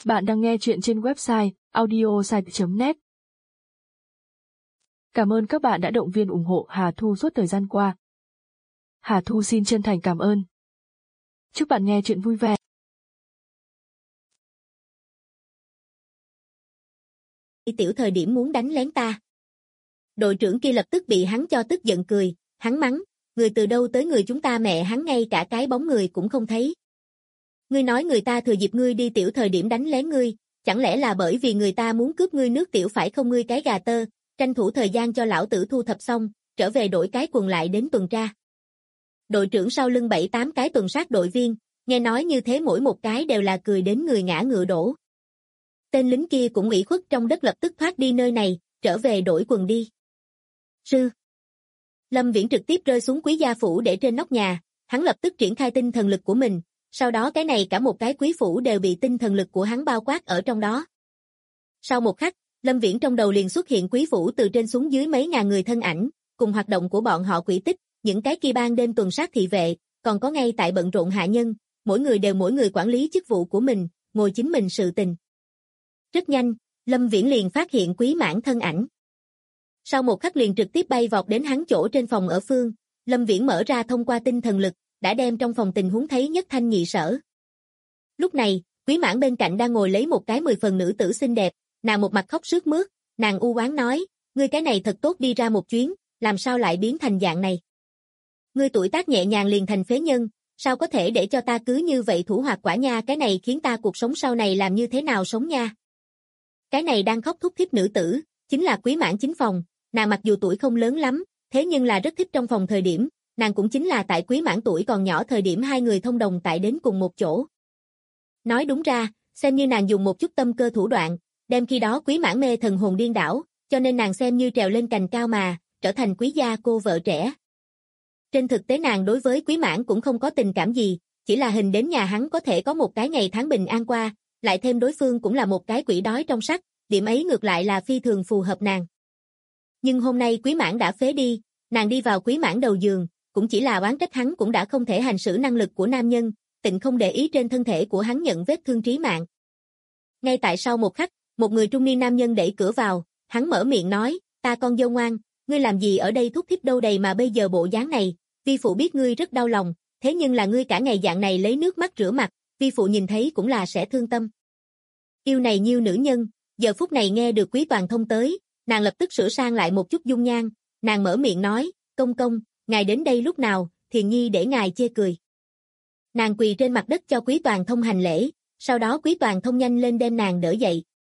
Bạn đang nghe chuyện trên website audiosite.net. Cảm ơn các bạn đã động viên ủng hộ Hà Thu suốt thời gian qua. Hà Thu xin chân thành cảm ơn. Chúc bạn nghe chuyện vui vẻ. Tiểu thời điểm muốn đánh lén ta. Đội trưởng kia lập tức bị hắn cho tức giận cười, hắn mắng, người từ đâu tới người chúng ta mẹ hắn ngay cả cái bóng người cũng không thấy. Ngươi nói người ta thừa dịp ngươi đi tiểu thời điểm đánh lén ngươi, chẳng lẽ là bởi vì người ta muốn cướp ngươi nước tiểu phải không ngươi cái gà tơ, tranh thủ thời gian cho lão tử thu thập xong, trở về đổi cái quần lại đến tuần tra. Đội trưởng sau lưng 7-8 cái tuần sát đội viên, nghe nói như thế mỗi một cái đều là cười đến người ngã ngựa đổ. Tên lính kia cũng ủy khuất trong đất lập tức thoát đi nơi này, trở về đổi quần đi. Sư. Lâm Viễn trực tiếp rơi xuống quý gia phủ để trên nóc nhà, hắn lập tức triển khai tinh thần lực của mình, sau đó cái này cả một cái quý phủ đều bị tinh thần lực của hắn bao quát ở trong đó. Sau một khắc, Lâm Viễn trong đầu liền xuất hiện quý phủ từ trên xuống dưới mấy ngàn người thân ảnh, cùng hoạt động của bọn họ quỷ tích, những cái kia ban đêm tuần sát thị vệ, còn có ngay tại bận rộn hạ nhân, mỗi người quản lý chức vụ của mình, ngồi chính mình sự tình. Rất nhanh, Lâm Viễn liền phát hiện Quý Mãn thân ảnh. Sau một khắc liền trực tiếp bay vọt đến hắn chỗ trên phòng ở phương, Lâm Viễn mở ra thông qua tinh thần lực, đã đem trong phòng tình huống thấy nhất thanh nhị sở. Lúc này, Quý Mãn bên cạnh đang ngồi lấy một cái 10 phần nữ tử xinh đẹp, nàng một mặt khóc sướt mướt, nàng u oán nói, ngươi cái này thật tốt đi ra một chuyến, làm sao lại biến thành dạng này? Ngươi tuổi tác nhẹ nhàng liền thành phế nhân, sao có thể để cho ta cứ như vậy thủ hoạt quả nha, cái này khiến ta cuộc sống sau này làm như thế nào sống nha? Cái này đang khóc thúc thích nữ tử, chính là Quý Mãn chính phòng, nàng mặc dù tuổi không lớn lắm, thế nhưng là rất thích trong phòng thời điểm, nàng cũng chính là tại Quý Mãn tuổi còn nhỏ thời điểm hai người thông đồng tại đến cùng một chỗ. Nói đúng ra, xem như nàng dùng một chút tâm cơ thủ đoạn, đem khi đó Quý Mãn mê thần hồn điên đảo, cho nên nàng xem như trèo lên cành cao mà, trở thành quý gia cô vợ trẻ. Trên thực tế nàng đối với Quý Mãn cũng không có tình cảm gì, chỉ là hình đến nhà hắn có thể có một cái ngày tháng bình an qua, lại thêm đối phương cũng là một cái quỷ đói trong sắt, điểm ấy ngược lại là phi thường phù hợp nàng. Nhưng hôm nay Quý Mãn đã phế đi, nàng đi vào Quý Mãn đầu giường, cũng chỉ là oán trách hắn cũng đã không thể hành xử năng lực của nam nhân, tịnh không để ý trên thân thể của hắn nhận vết thương trí mạng. Ngay tại sau một khắc, một người trung niên nam nhân đẩy cửa vào, hắn mở miệng nói, ta con dâu ngoan, ngươi làm gì ở đây thúc thiếp đâu đầy mà bây giờ bộ dáng này, vi phụ biết ngươi rất đau lòng, thế nhưng là ngươi cả ngày dạng này lấy nước mắt rửa mặt, vi phụ nhìn thấy cũng là sẽ thương tâm. Yêu này nhiêu nữ nhân, giờ phút này nghe được Quý Toàn Thông tới, nàng lập tức sửa sang lại một chút dung nhan, nàng mở miệng nói, công công, ngài đến đây lúc nào, Thiền Nhi để ngài chê cười. Nàng quỳ trên mặt đất cho Quý Toàn Thông hành lễ, sau đó Quý Toàn Thông nhanh lên đem nàng đỡ dậy.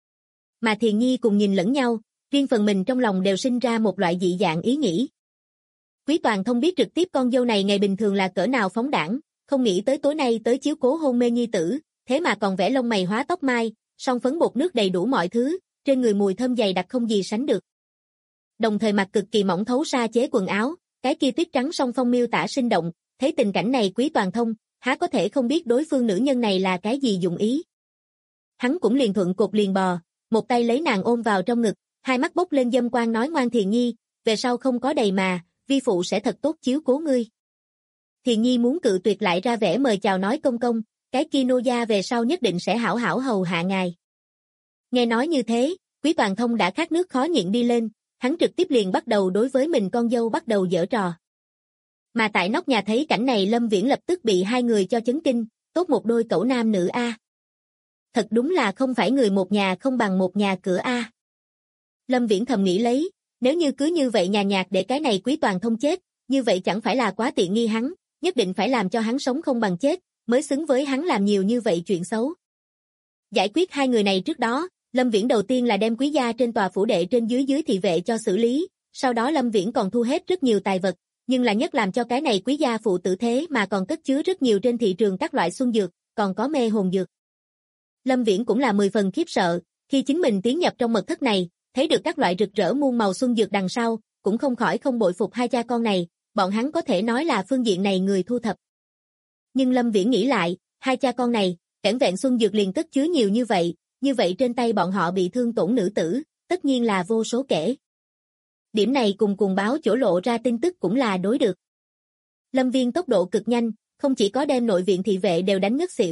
Mà Thiền Nhi cùng nhìn lẫn nhau, riêng phần mình trong lòng đều sinh ra một loại dị dạng ý nghĩ. Quý Toàn Thông biết trực tiếp con dâu này ngày bình thường là cỡ nào phóng đãng, không nghĩ tới tối nay tới chiếu cố hôn mê nhi tử, thế mà còn vẽ lông mày hóa tóc mai, son phấn bột nước đầy đủ mọi thứ, trên người mùi thơm dày đặc không gì sánh được. Đồng thời mặc cực kỳ mỏng thấu sa chế quần áo, cái kia tuyết trắng song phong miêu tả sinh động, thấy tình cảnh này Quý Toàn Thông, há có thể không biết đối phương nữ nhân này là cái gì dụng ý. Hắn cũng liền thuận cột liền bò, một tay lấy nàng ôm vào trong ngực, hai mắt bốc lên dâm quang nói ngoan Thiền Nhi, về sau không có đầy mà, vi phụ sẽ thật tốt chiếu cố ngươi. Thiền Nhi muốn cự tuyệt lại ra vẻ mời chào nói công công, cái kia nô gia về sau nhất định sẽ hảo hảo hầu hạ ngài. Nghe nói như thế, Quý Toàn Thông đã khát nước khó nhịn đi lên, hắn trực tiếp liền bắt đầu đối với mình con dâu bắt đầu giở trò. Mà tại nóc nhà thấy cảnh này Lâm Viễn lập tức bị hai người cho chấn kinh, tốt một đôi cẩu nam nữ a. Thật đúng là không phải người một nhà không bằng một nhà cửa a. Lâm Viễn thầm nghĩ lấy, nếu như cứ như vậy nhà nhạt để cái này Quý Toàn Thông chết, như vậy chẳng phải là quá tiện nghi hắn, nhất định phải làm cho hắn sống không bằng chết, mới xứng với hắn làm nhiều như vậy chuyện xấu. Giải quyết hai người này trước đó, Lâm Viễn đầu tiên là đem quý gia trên tòa phủ đệ trên dưới thị vệ cho xử lý, sau đó Lâm Viễn còn thu hết rất nhiều tài vật, nhưng là nhất làm cho cái này quý gia phụ tử thế mà còn cất chứa rất nhiều trên thị trường các loại xuân dược, còn có mê hồn dược. Lâm Viễn cũng là 10 phần khiếp sợ, khi chính mình tiến nhập trong mật thất này, thấy được các loại rực rỡ muôn màu xuân dược đằng sau, cũng không khỏi không bội phục hai cha con này, bọn hắn có thể nói là phương diện này người thu thập. Nhưng Lâm Viễn nghĩ lại, hai cha con này, vẻn vẹn xuân dược liền cất chứa nhiều như vậy trên tay bọn họ bị thương tổn nữ tử, tất nhiên là vô số kể. Điểm này cùng báo chỗ lộ ra tin tức cũng là đối được. Lâm Viên tốc độ cực nhanh, không chỉ có đem nội viện thị vệ đều đánh ngất xỉu,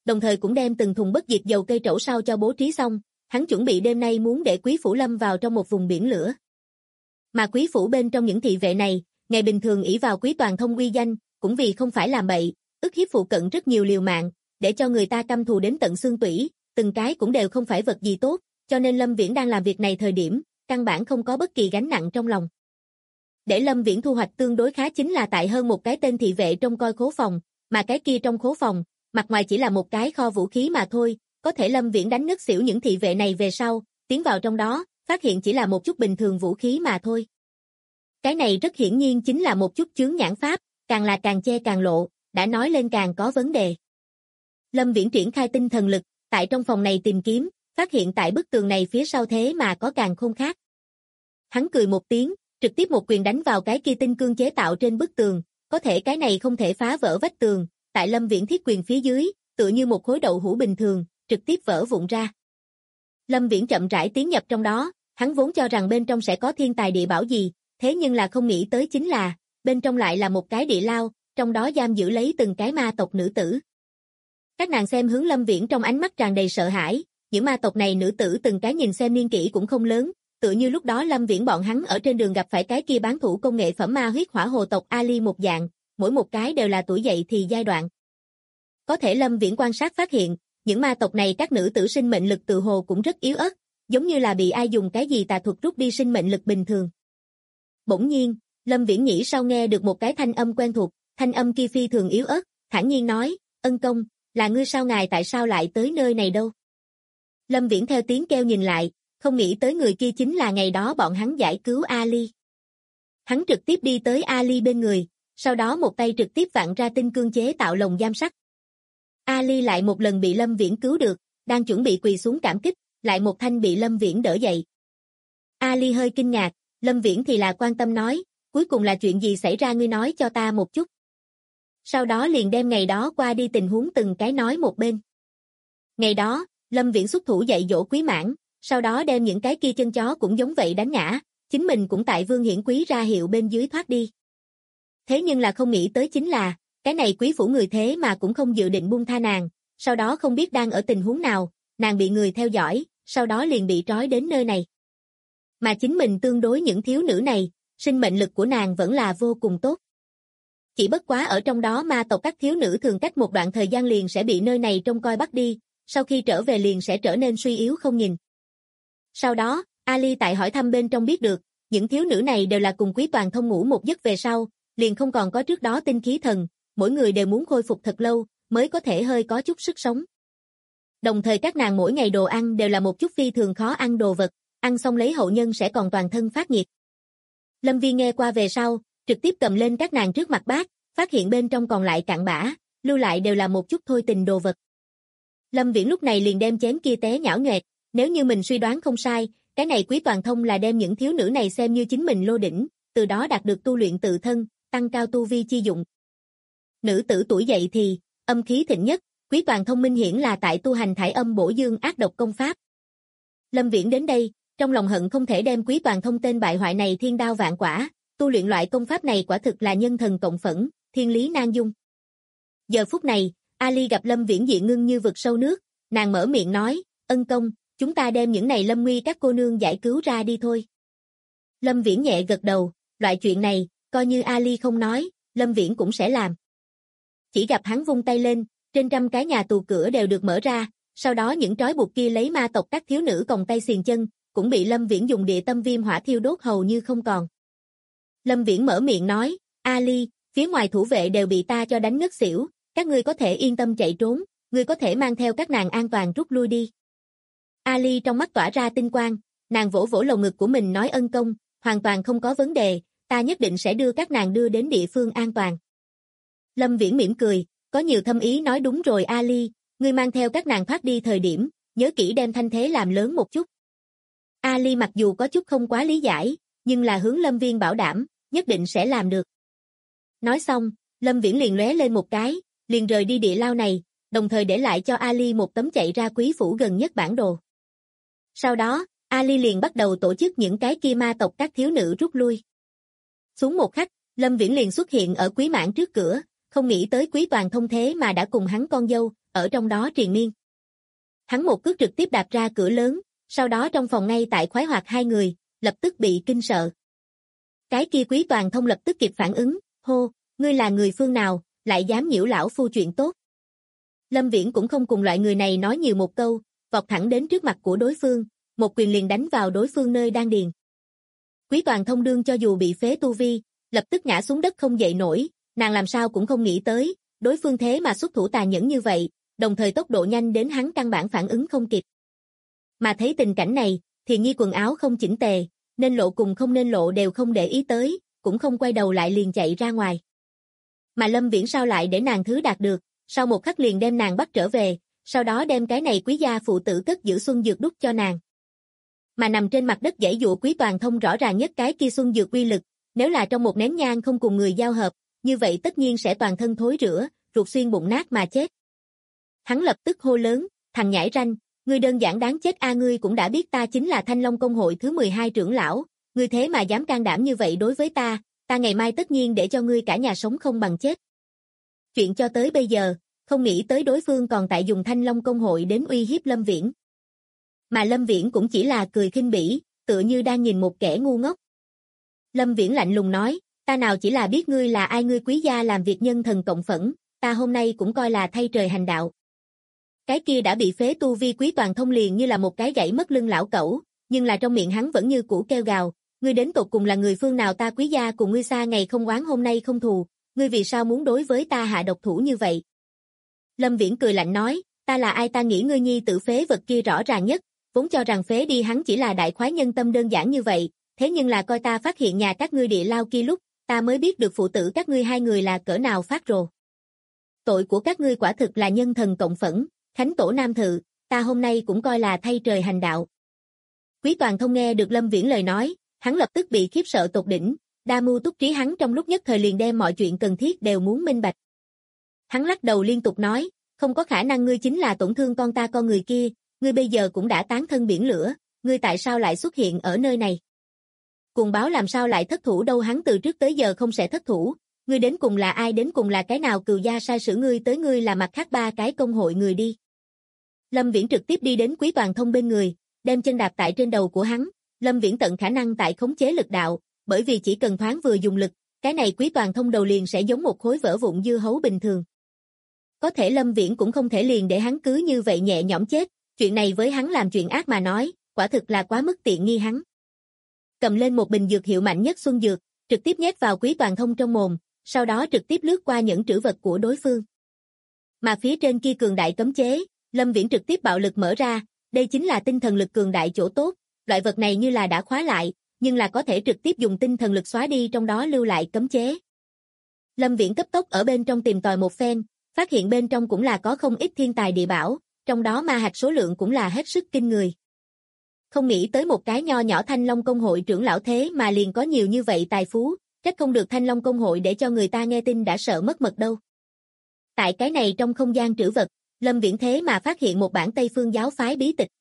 đồng thời cũng đem từng thùng bất diệt dầu cây trẩu sau cho bố trí xong, hắn chuẩn bị đêm nay muốn để quý phủ lâm vào trong một vùng biển lửa. Mà quý phủ bên trong những thị vệ này, ngày bình thường ỷ vào Quý Toàn Thông uy danh, cũng vì không phải làm bậy, ức hiếp phụ cận rất nhiều liều mạng, để cho người ta căm thù đến tận xương tủy, từng cái cũng đều không phải vật gì tốt, cho nên Lâm Viễn đang làm việc này thời điểm, căn bản không có bất kỳ gánh nặng trong lòng. Để Lâm Viễn thu hoạch tương đối khá chính là tại hơn một cái tên thị vệ trông coi khố phòng, mà cái kia trong khố phòng, mặt ngoài chỉ là một cái kho vũ khí mà thôi, có thể Lâm Viễn đánh ngất xỉu những thị vệ này về sau, tiến vào trong đó, phát hiện chỉ là một chút bình thường vũ khí mà thôi. Cái này rất hiển nhiên chính là một chút chướng nhãn pháp, càng là càng che càng lộ, đã nói lên càng có vấn đề. Lâm Viễn triển khai tinh thần lực, tại trong phòng này tìm kiếm, phát hiện tại bức tường này phía sau thế mà có càng khôn khác. Hắn cười một tiếng, trực tiếp một quyền đánh vào cái kia tinh cương chế tạo trên bức tường, có thể cái này không thể phá vỡ vách tường, tại Lâm Viễn thiết quyền phía dưới, tựa như một khối đậu hũ bình thường, trực tiếp vỡ vụn ra. Lâm Viễn chậm rãi tiến nhập trong đó, hắn vốn cho rằng bên trong sẽ có thiên tài địa bảo gì, thế nhưng là không nghĩ tới chính là, bên trong lại là một cái địa lao, trong đó giam giữ lấy từng cái ma tộc nữ tử. Các nàng xem hướng Lâm Viễn trong ánh mắt tràn đầy sợ hãi, những ma tộc này nữ tử từng cái nhìn xem niên kỷ cũng không lớn, tựa như lúc đó Lâm Viễn bọn hắn ở trên đường gặp phải cái kia bán thủ công nghệ phẩm ma huyết hỏa hồ tộc Ali một dạng, mỗi một cái đều là tuổi dậy thì giai đoạn. Có thể Lâm Viễn quan sát phát hiện, những ma tộc này các nữ tử sinh mệnh lực tự hồ cũng rất yếu ớt, giống như là bị ai dùng cái gì tà thuật rút đi sinh mệnh lực bình thường. Bỗng nhiên, Lâm Viễn nghĩ sau nghe được một cái thanh âm quen thuộc, thanh âm kia phi thường yếu ớt, thản nhiên nói, ân công, là ngươi sao ngài tại sao lại tới nơi này đâu? Lâm Viễn theo tiếng kêu nhìn lại, không nghĩ tới người kia chính là ngày đó bọn hắn giải cứu Ali. Hắn trực tiếp đi tới Ali bên người, sau đó một tay trực tiếp vặn ra tinh cương chế tạo lồng giam sắt. Ali lại một lần bị Lâm Viễn cứu được, đang chuẩn bị quỳ xuống cảm kích, lại một thanh bị Lâm Viễn đỡ dậy. Ali hơi kinh ngạc, Lâm Viễn thì là quan tâm nói, cuối cùng là chuyện gì xảy ra ngươi nói cho ta một chút. Sau đó liền đem ngày đó qua đi tình huống từng cái nói một bên. Ngày đó, Lâm Viễn xuất thủ dạy dỗ Quý Mãn, sau đó đem những cái kia chân chó cũng giống vậy đánh ngã, chính mình cũng tại Vương Hiển Quý ra hiệu bên dưới thoát đi. Thế nhưng là không nghĩ tới chính là, cái này quý phủ người thế mà cũng không dự định buông tha nàng, sau đó không biết đang ở tình huống nào, nàng bị người theo dõi, sau đó liền bị trói đến nơi này. Mà chính mình tương đối những thiếu nữ này, sinh mệnh lực của nàng vẫn là vô cùng tốt. Chỉ bất quá ở trong đó ma tộc các thiếu nữ thường cách một đoạn thời gian liền sẽ bị nơi này trông coi bắt đi, sau khi trở về liền sẽ trở nên suy yếu không nhìn. Sau đó, Ali tại hỏi thăm bên trong biết được, những thiếu nữ này đều là cùng Quý Toàn Thông ngủ một giấc về sau, liền không còn có trước đó tinh khí thần, mỗi người đều muốn khôi phục thật lâu, mới có thể hơi có chút sức sống. Đồng thời các nàng mỗi ngày đồ ăn đều là một chút phi thường khó ăn đồ vật, ăn xong lấy hậu nhân sẽ còn toàn thân phát nhiệt. Lâm Viên nghe qua về sau, trực tiếp cầm lên các nàng trước mặt bát, phát hiện bên trong còn lại cặn bã, lưu lại đều là một chút thôi tình đồ vật. Lâm Viễn lúc này liền đem chén kia té nhão nhoẹt, nếu như mình suy đoán không sai, cái này Quý Toàn Thông là đem những thiếu nữ này xem như chính mình lô đỉnh, từ đó đạt được tu luyện tự thân, tăng cao tu vi chi dụng. Nữ tử tuổi dậy thì, âm khí thịnh nhất, Quý Toàn Thông minh hiển là tại tu hành thải âm bổ dương ác độc công pháp. Lâm Viễn đến đây, trong lòng hận không thể đem Quý Toàn Thông tên bại hoại này thiên đao vạn quả, tu luyện loại công pháp này quả thực là nhân thần cộng phẫn, thiên lý nan dung. Giờ phút này, Ali gặp Lâm Viễn diện ngưng như vực sâu nước, nàng mở miệng nói, ân công, chúng ta đem những này lâm nguy các cô nương giải cứu ra đi thôi. Lâm Viễn nhẹ gật đầu, loại chuyện này, coi như Ali không nói, Lâm Viễn cũng sẽ làm. Chỉ gặp hắn vung tay lên, trên trăm cái nhà tù cửa đều được mở ra, sau đó những trói buộc kia lấy ma tộc các thiếu nữ còng tay xiềng chân, cũng bị Lâm Viễn dùng địa tâm viêm hỏa thiêu đốt hầu như không còn. Lâm Viễn mở miệng nói, Ali, phía ngoài thủ vệ đều bị ta cho đánh ngất xỉu, các ngươi có thể yên tâm chạy trốn, ngươi có thể mang theo các nàng an toàn rút lui đi. Ali trong mắt tỏa ra tinh quang, nàng vỗ vỗ lồng ngực của mình nói ân công, hoàn toàn không có vấn đề, ta nhất định sẽ đưa các nàng đưa đến địa phương an toàn. Lâm Viễn mỉm cười, có nhiều thâm ý nói đúng rồi Ali, ngươi mang theo các nàng thoát đi thời điểm, nhớ kỹ đem thanh thế làm lớn một chút. Ali mặc dù có chút không quá lý giải, nhưng là hướng Lâm Viên bảo đảm, nhất định sẽ làm được. Nói xong, Lâm Viễn liền lóe lên một cái, liền rời đi địa lao này, đồng thời để lại cho Ali một tấm chạy ra quý phủ gần nhất bản đồ. Sau đó, Ali liền bắt đầu tổ chức những cái kia ma tộc các thiếu nữ rút lui. Xuống một khắc, Lâm Viễn liền xuất hiện ở Quý Mãn trước cửa, không nghĩ tới Quý Toàn Thông thế mà đã cùng hắn con dâu, ở trong đó triền miên. Hắn một cước trực tiếp đạp ra cửa lớn, sau đó trong phòng ngay tại khoái hoạt hai người, lập tức bị kinh sợ. Cái kia Quý Toàn Thông lập tức kịp phản ứng, hô, ngươi là người phương nào, lại dám nhiễu lão phu chuyện tốt. Lâm Viễn cũng không cùng loại người này nói nhiều một câu, vọt thẳng đến trước mặt của đối phương, một quyền liền đánh vào đối phương nơi đan điền. Quý Toàn Thông đương cho dù bị phế tu vi, lập tức ngã xuống đất không dậy nổi, nàng làm sao cũng không nghĩ tới, đối phương thế mà xuất thủ tàn nhẫn như vậy, đồng thời tốc độ nhanh đến hắn căn bản phản ứng không kịp. Mà thấy tình cảnh này, thì Nhi quần áo không chỉnh tề, nên lộ cùng không nên lộ đều không để ý tới, cũng không quay đầu lại liền chạy ra ngoài. Mà Lâm Viễn sao lại để nàng thứ đạt được, sau một khắc liền đem nàng bắt trở về, sau đó đem cái này quý gia phụ tử cất giữ xuân dược đút cho nàng. Mà nằm trên mặt đất giãy giụa Quý Toàn Thông rõ ràng nhất cái kia xuân dược uy lực, nếu là trong một nén nhang không cùng người giao hợp, như vậy tất nhiên sẽ toàn thân thối rữa, ruột xuyên bụng nát mà chết. Hắn lập tức hô lớn, thằng nhãi ranh, ngươi đơn giản đáng chết a, ngươi cũng đã biết ta chính là Thanh Long Công hội thứ 12 trưởng lão, ngươi thế mà dám can đảm như vậy đối với ta ngày mai tất nhiên để cho ngươi cả nhà sống không bằng chết. Chuyện cho tới bây giờ, không nghĩ tới đối phương còn tại dùng Thanh Long Công hội đến uy hiếp Lâm Viễn. Mà Lâm Viễn cũng chỉ là cười khinh bỉ, tựa như đang nhìn một kẻ ngu ngốc. Lâm Viễn lạnh lùng nói, ta nào chỉ là biết ngươi là ai, ngươi Quý gia làm việc nhân thần cộng phẫn, ta hôm nay cũng coi là thay trời hành đạo. Cái kia đã bị phế tu vi Quý Toàn Thông liền như là một cái gãy mất lưng lão cẩu, nhưng là trong miệng hắn vẫn như cũ kêu gào, ngươi đến tột cùng là người phương nào, ta Quý gia cùng ngươi xa ngày không oán hôm nay không thù, ngươi vì sao muốn đối với ta hạ độc thủ như vậy? Lâm Viễn cười lạnh nói, ta là ai, ta nghĩ ngươi nhi tự phế vật kia rõ ràng nhất, vốn cho rằng phế đi hắn chỉ là đại khoái nhân tâm đơn giản như vậy, thế nhưng là coi ta phát hiện nhà các ngươi địa lao kia lúc, ta mới biết được phụ tử các ngươi hai người là cỡ nào phát rồ. Tội của các ngươi quả thực là nhân thần cộng phẫn, Khánh Tổ Nam Thự, ta hôm nay cũng coi là thay trời hành đạo. Quý Toàn Thông nghe được Lâm Viễn lời nói, hắn lập tức bị khiếp sợ tột đỉnh, đa mưu túc trí hắn trong lúc nhất thời liền đem mọi chuyện cần thiết đều muốn minh bạch. Hắn lắc đầu liên tục nói, không có khả năng, ngươi chính là tổn thương con ta con người kia, ngươi bây giờ cũng đã tán thân biển lửa, ngươi tại sao lại xuất hiện ở nơi này? Cuồng báo làm sao lại thất thủ đâu, hắn từ trước tới giờ không sẽ thất thủ, ngươi đến cùng là ai, đến cùng là cái nào cừu gia sai sử ngươi tới, ngươi là mặt khác ba cái công hội người đi. Lâm Viễn trực tiếp đi đến Quý Toàn Thông bên người, đem chân đạp tại trên đầu của hắn, Lâm Viễn tận khả năng tại khống chế lực đạo, bởi vì chỉ cần thoáng vừa dùng lực, cái này Quý Toàn Thông đầu liền sẽ giống một khối vỡ vụn dưa hấu bình thường. Có thể Lâm Viễn cũng không thể liền để hắn cứ như vậy nhẹ nhõm chết, chuyện này với hắn làm chuyện ác mà nói, quả thực là quá mức tiện nghi hắn. Cầm lên một bình dược hiệu mạnh nhất xuân dược, trực tiếp nhét vào Quý Toàn Thông trong mồm, sau đó trực tiếp lướt qua những trữ vật của đối phương. Mà phía trên kia cường đại cấm chế, Lâm Viễn trực tiếp bạo lực mở ra, đây chính là tinh thần lực cường đại chỗ tốt, loại vật này như là đã khóa lại, nhưng là có thể trực tiếp dùng tinh thần lực xóa đi trong đó lưu lại cấm chế. Lâm Viễn cấp tốc ở bên trong tìm tòi một phen, phát hiện bên trong cũng là có không ít thiên tài địa bảo, trong đó ma hạch số lượng cũng là hết sức kinh người. Không nghĩ tới một cái nho nhỏ Thanh Long Công hội trưởng lão thế mà liền có nhiều như vậy tài phú, trách không được Thanh Long Công hội để cho người ta nghe tin đã sợ mất mật đâu. Tại cái này trong không gian trữ vật, Lâm Viễn thế mà phát hiện một bản Tây Phương giáo phái bí tịch.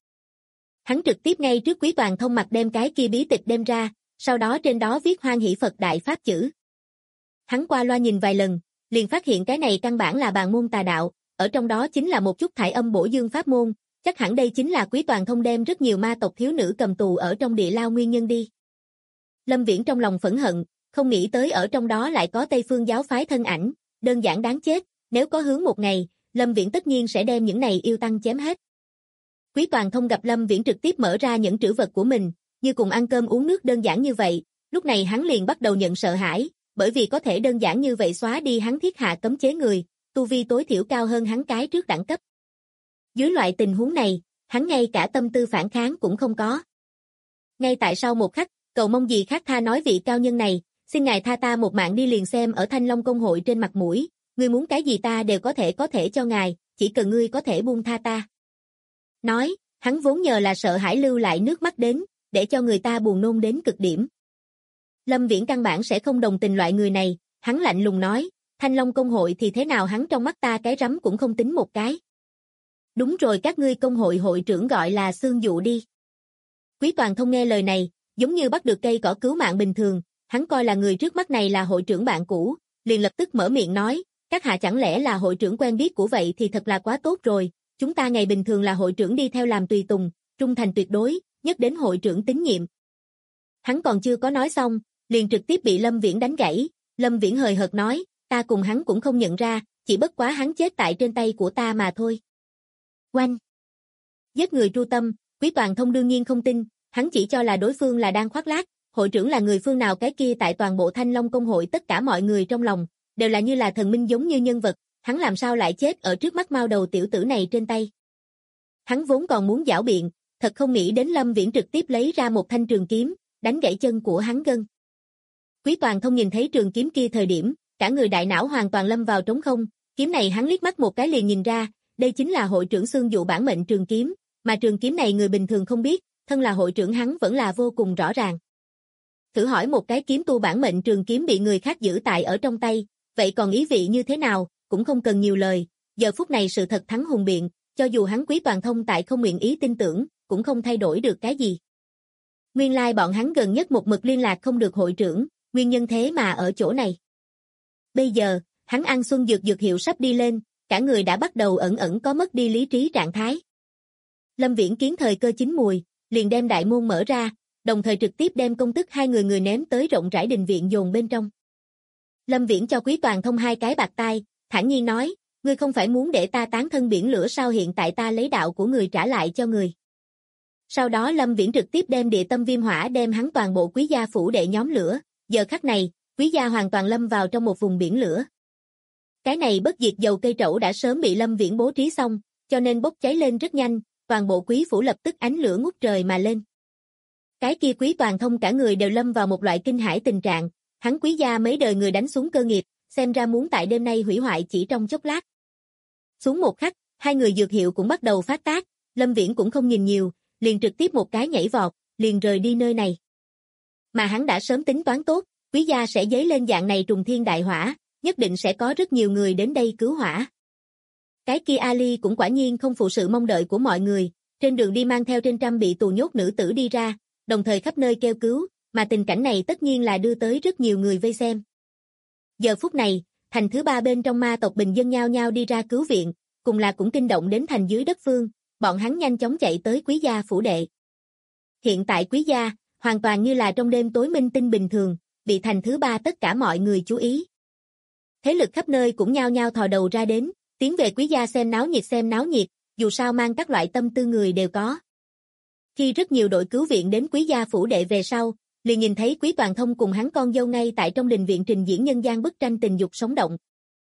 Hắn trực tiếp ngay trước Quý Toàn Thông mặt đem cái kia bí tịch đem ra, sau đó trên đó viết Hoan Hỷ Phật Đại Pháp chữ. Hắn qua loa nhìn vài lần, liền phát hiện cái này căn bản là bàn môn tà đạo, ở trong đó chính là một chút thải âm bổ dương pháp môn, chắc hẳn đây chính là Quý Toàn Thông đem rất nhiều ma tộc thiếu nữ cầm tù ở trong địa lao nguyên nhân đi. Lâm Viễn trong lòng phẫn hận, không nghĩ tới ở trong đó lại có Tây Phương giáo phái thân ảnh, đơn giản đáng chết, nếu có hướng một ngày, Lâm Viễn tất nhiên sẽ đem những này yêu tăng chém hết. Quý Toàn Thông gặp Lâm Viễn trực tiếp mở ra những trữ vật của mình, như cùng ăn cơm uống nước đơn giản như vậy, lúc này hắn liền bắt đầu nhận sợ hãi, bởi vì có thể đơn giản như vậy xóa đi hắn thiết hạ cấm chế người, tu vi tối thiểu cao hơn hắn cái trước đẳng cấp. Dưới loại tình huống này, hắn ngay cả tâm tư phản kháng cũng không có. Ngay tại sau một khắc, cầu mong gì khác, tha nói vị cao nhân này, xin ngài tha ta một mạng đi, liền xem ở Thanh Long Công hội trên mặt mũi, ngươi muốn cái gì ta đều có thể cho ngài, chỉ cần ngươi có thể buông tha ta. Nói, hắn vốn nhờ là sợ hãi lưu lại nước mắt đến, để cho người ta buồn nôn đến cực điểm. Lâm Viễn căn bản sẽ không đồng tình loại người này, hắn lạnh lùng nói, Thanh Long Công hội thì thế nào, hắn trong mắt ta cái rắm cũng không tính một cái. Đúng rồi, các ngươi công hội hội trưởng gọi là Xương Dụ đi. Quý Toàn Thông nghe lời này, giống như bắt được cây cỏ cứu mạng bình thường, hắn coi là người trước mắt này là hội trưởng bạn cũ, liền lập tức mở miệng nói, Các hạ chẳng lẽ là hội trưởng quen biết của vậy thì thật là quá tốt rồi, chúng ta ngày bình thường là hội trưởng đi theo làm tùy tùng, trung thành tuyệt đối, nhất đến hội trưởng tín nhiệm. Hắn còn chưa có nói xong, liền trực tiếp bị Lâm Viễn đánh gãy. Lâm Viễn hời hợt nói, ta cùng hắn cũng không nhận ra, chỉ bất quá hắn chết tại trên tay của ta mà thôi. Oanh! Giết người tru tâm, Quý Toàn Thông đương nhiên không tin, hắn chỉ cho là đối phương là đang khoác lác, hội trưởng là người phương nào cái kia tại toàn bộ Thanh Long Công hội tất cả mọi người trong lòng, đều là như là thần minh giống như nhân vật, hắn làm sao lại chết ở trước mắt mao đầu tiểu tử này trên tay. Hắn vốn còn muốn giảo biện, thật không nghĩ đến Lâm Viễn trực tiếp lấy ra một thanh trường kiếm, đánh gãy chân của hắn gân. Quý Toàn Thông nhìn thấy trường kiếm kia thời điểm, cả người đại não hoàn toàn lâm vào trống không, kiếm này hắn liếc mắt một cái liền nhìn ra, đây chính là hội trưởng xương dụ bản mệnh trường kiếm, mà trường kiếm này người bình thường không biết, thân là hội trưởng hắn vẫn là vô cùng rõ ràng. Thử hỏi một cái kiếm tu bản mệnh trường kiếm bị người khác giữ tại ở trong tay, vậy còn ý vị như thế nào, cũng không cần nhiều lời, giờ phút này sự thật thắng hùng biện, cho dù hắn Quý Toàn Thông tại không nguyện ý tin tưởng, cũng không thay đổi được cái gì. Nguyên lai bọn hắn gần nhất một mực liên lạc không được hội trưởng, nguyên nhân thế mà ở chỗ này. Bây giờ, hắn ăn xuân dược hiệu sắp đi lên, cả người đã bắt đầu ẩn ẩn có mất đi lý trí trạng thái. Lâm Viễn kiến thời cơ chín mùi, liền đem đại môn mở ra, đồng thời trực tiếp đem công tức hai người ném tới rộng rãi đình viện dồn bên trong. Lâm Viễn cho Quý Toàn Thông hai cái bạc tai, thản nhiên nói, ngươi không phải muốn để ta tán thân biển lửa sao, hiện tại ta lấy đạo của người trả lại cho người. Sau đó Lâm Viễn trực tiếp đem địa tâm viêm hỏa đem hắn toàn bộ Quý gia phủ đệ nhóm lửa, giờ khắc này, Quý gia hoàn toàn lâm vào trong một vùng biển lửa. Cái này bất diệt dầu cây trẩu đã sớm bị Lâm Viễn bố trí xong, cho nên bốc cháy lên rất nhanh, toàn bộ Quý phủ lập tức ánh lửa ngút trời mà lên. Cái kia Quý Toàn Thông cả người đều lâm vào một loại kinh hãi tình trạng, hắn Quý gia mấy đời người đánh xuống cơ nghiệp, xem ra muốn tại đêm nay hủy hoại chỉ trong chốc lát. Xuống một khắc, hai người dược hiệu cũng bắt đầu phát tác, Lâm Viễn cũng không nhìn nhiều, liền trực tiếp một cái nhảy vọt, liền rời đi nơi này. Mà hắn đã sớm tính toán tốt, Quý gia sẽ dấy lên dạng này trùng thiên đại hỏa, nhất định sẽ có rất nhiều người đến đây cứu hỏa. Cái kia Ali cũng quả nhiên không phụ sự mong đợi của mọi người, trên đường đi mang theo trên trăm bị tù nhốt nữ tử đi ra, đồng thời khắp nơi kêu cứu, mà tình cảnh này tất nhiên là đưa tới rất nhiều người vây xem. Giờ phút này, thành thứ ba bên trong ma tộc bình dân nhao nhao đi ra cứu viện, cùng là cũng kinh động đến thành dưới đất phương, bọn hắn nhanh chóng chạy tới Quý gia phủ đệ. Hiện tại Quý gia, hoàn toàn như là trong đêm tối minh tinh bình thường, bị thành thứ ba tất cả mọi người chú ý. Thế lực khắp nơi cũng nhao nhao thò đầu ra đến, tiến về Quý gia xem náo nhiệt, dù sao mang các loại tâm tư người đều có. Khi rất nhiều đội cứu viện đến Quý gia phủ đệ về sau, liền nhìn thấy Quý Toàn Thông cùng hắn con dâu ngay tại trong đình viện trình diễn nhân gian bức tranh tình dục sống động.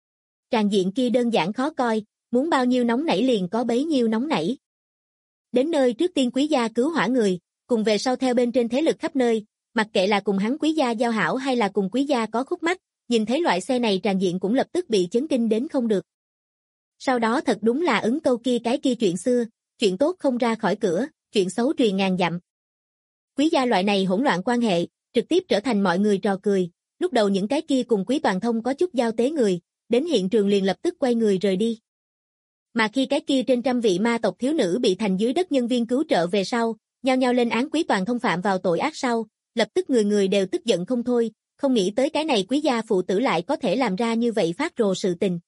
Tràng diện kia đơn giản khó coi, muốn bao nhiêu nóng nảy liền có bấy nhiêu nóng nảy. Đến nơi trước tiên Quý gia cứu hỏa người, cùng về sau theo bên trên thế lực khắp nơi, mặc kệ là cùng hắn Quý gia giao hảo hay là cùng Quý gia có khúc mắc, nhìn thấy loại xe này tràng diện cũng lập tức bị chấn kinh đến không được. Sau đó thật đúng là ứng câu kia cái kia chuyện xưa, chuyện tốt không ra khỏi cửa, chuyện xấu truyền ngàn dặm. Quý gia loại này hỗn loạn quan hệ, trực tiếp trở thành mọi người trò cười, lúc đầu những cái kia cùng Quý Toàn Thông có chút giao tế người, đến hiện trường liền lập tức quay người rời đi. Mà khi cái kia trên trăm vị ma tộc thiếu nữ bị thành dưới đất nhân viên cứu trợ về sau, nhao nhao lên án Quý Toàn Thông phạm vào tội ác sau, lập tức người người đều tức giận không thôi, không nghĩ tới cái này Quý gia phụ tử lại có thể làm ra như vậy phát rồ sự tình.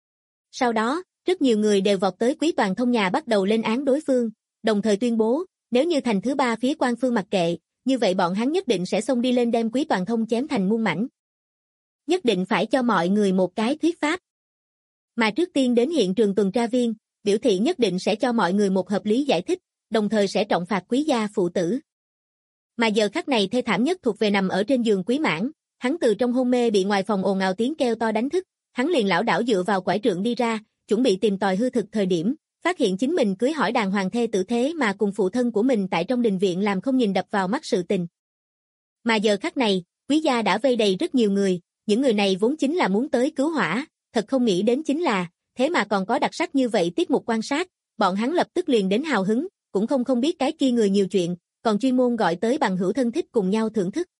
Sau đó, rất nhiều người đều vọt tới Quý Toàn Thông nhà bắt đầu lên án đối phương, đồng thời tuyên bố, nếu như thành thứ ba phía quan phương mặc kệ, như vậy bọn hắn nhất định sẽ xông đi lên đem Quý Toàn Thông chém thành muôn mảnh. Nhất định phải cho mọi người một cái thuyết pháp. Mà trước tiên đến hiện trường tuần tra viên, biểu thị nhất định sẽ cho mọi người một hợp lý giải thích, đồng thời sẽ trọng phạt Quý gia phụ tử. Mà giờ khắc này thê thảm nhất thuộc về nằm ở trên giường Quý Mãn, hắn từ trong hôn mê bị ngoài phòng ồn ào tiếng kêu to đánh thức, hắn liền lảo đảo dựa vào quải trượng đi ra, chuẩn bị tìm tòi hư thực thời điểm, phát hiện chính mình cưới hỏi đàng hoàng thê tử thế mà cùng phụ thân của mình tại trong đình viện làm không nhìn đập vào mắt sự tình. Mà giờ khắc này, Quý gia đã vây đầy rất nhiều người, những người này vốn chính là muốn tới cứu hỏa, thật không nghĩ đến chính là, thế mà còn có đặc sắc như vậy tiết mục quan sát, bọn hắn lập tức liền đến hào hứng, cũng không biết cái kia người nhiều chuyện, còn chuyên môn gọi tới bằng hữu thân thích cùng nhau thưởng thức.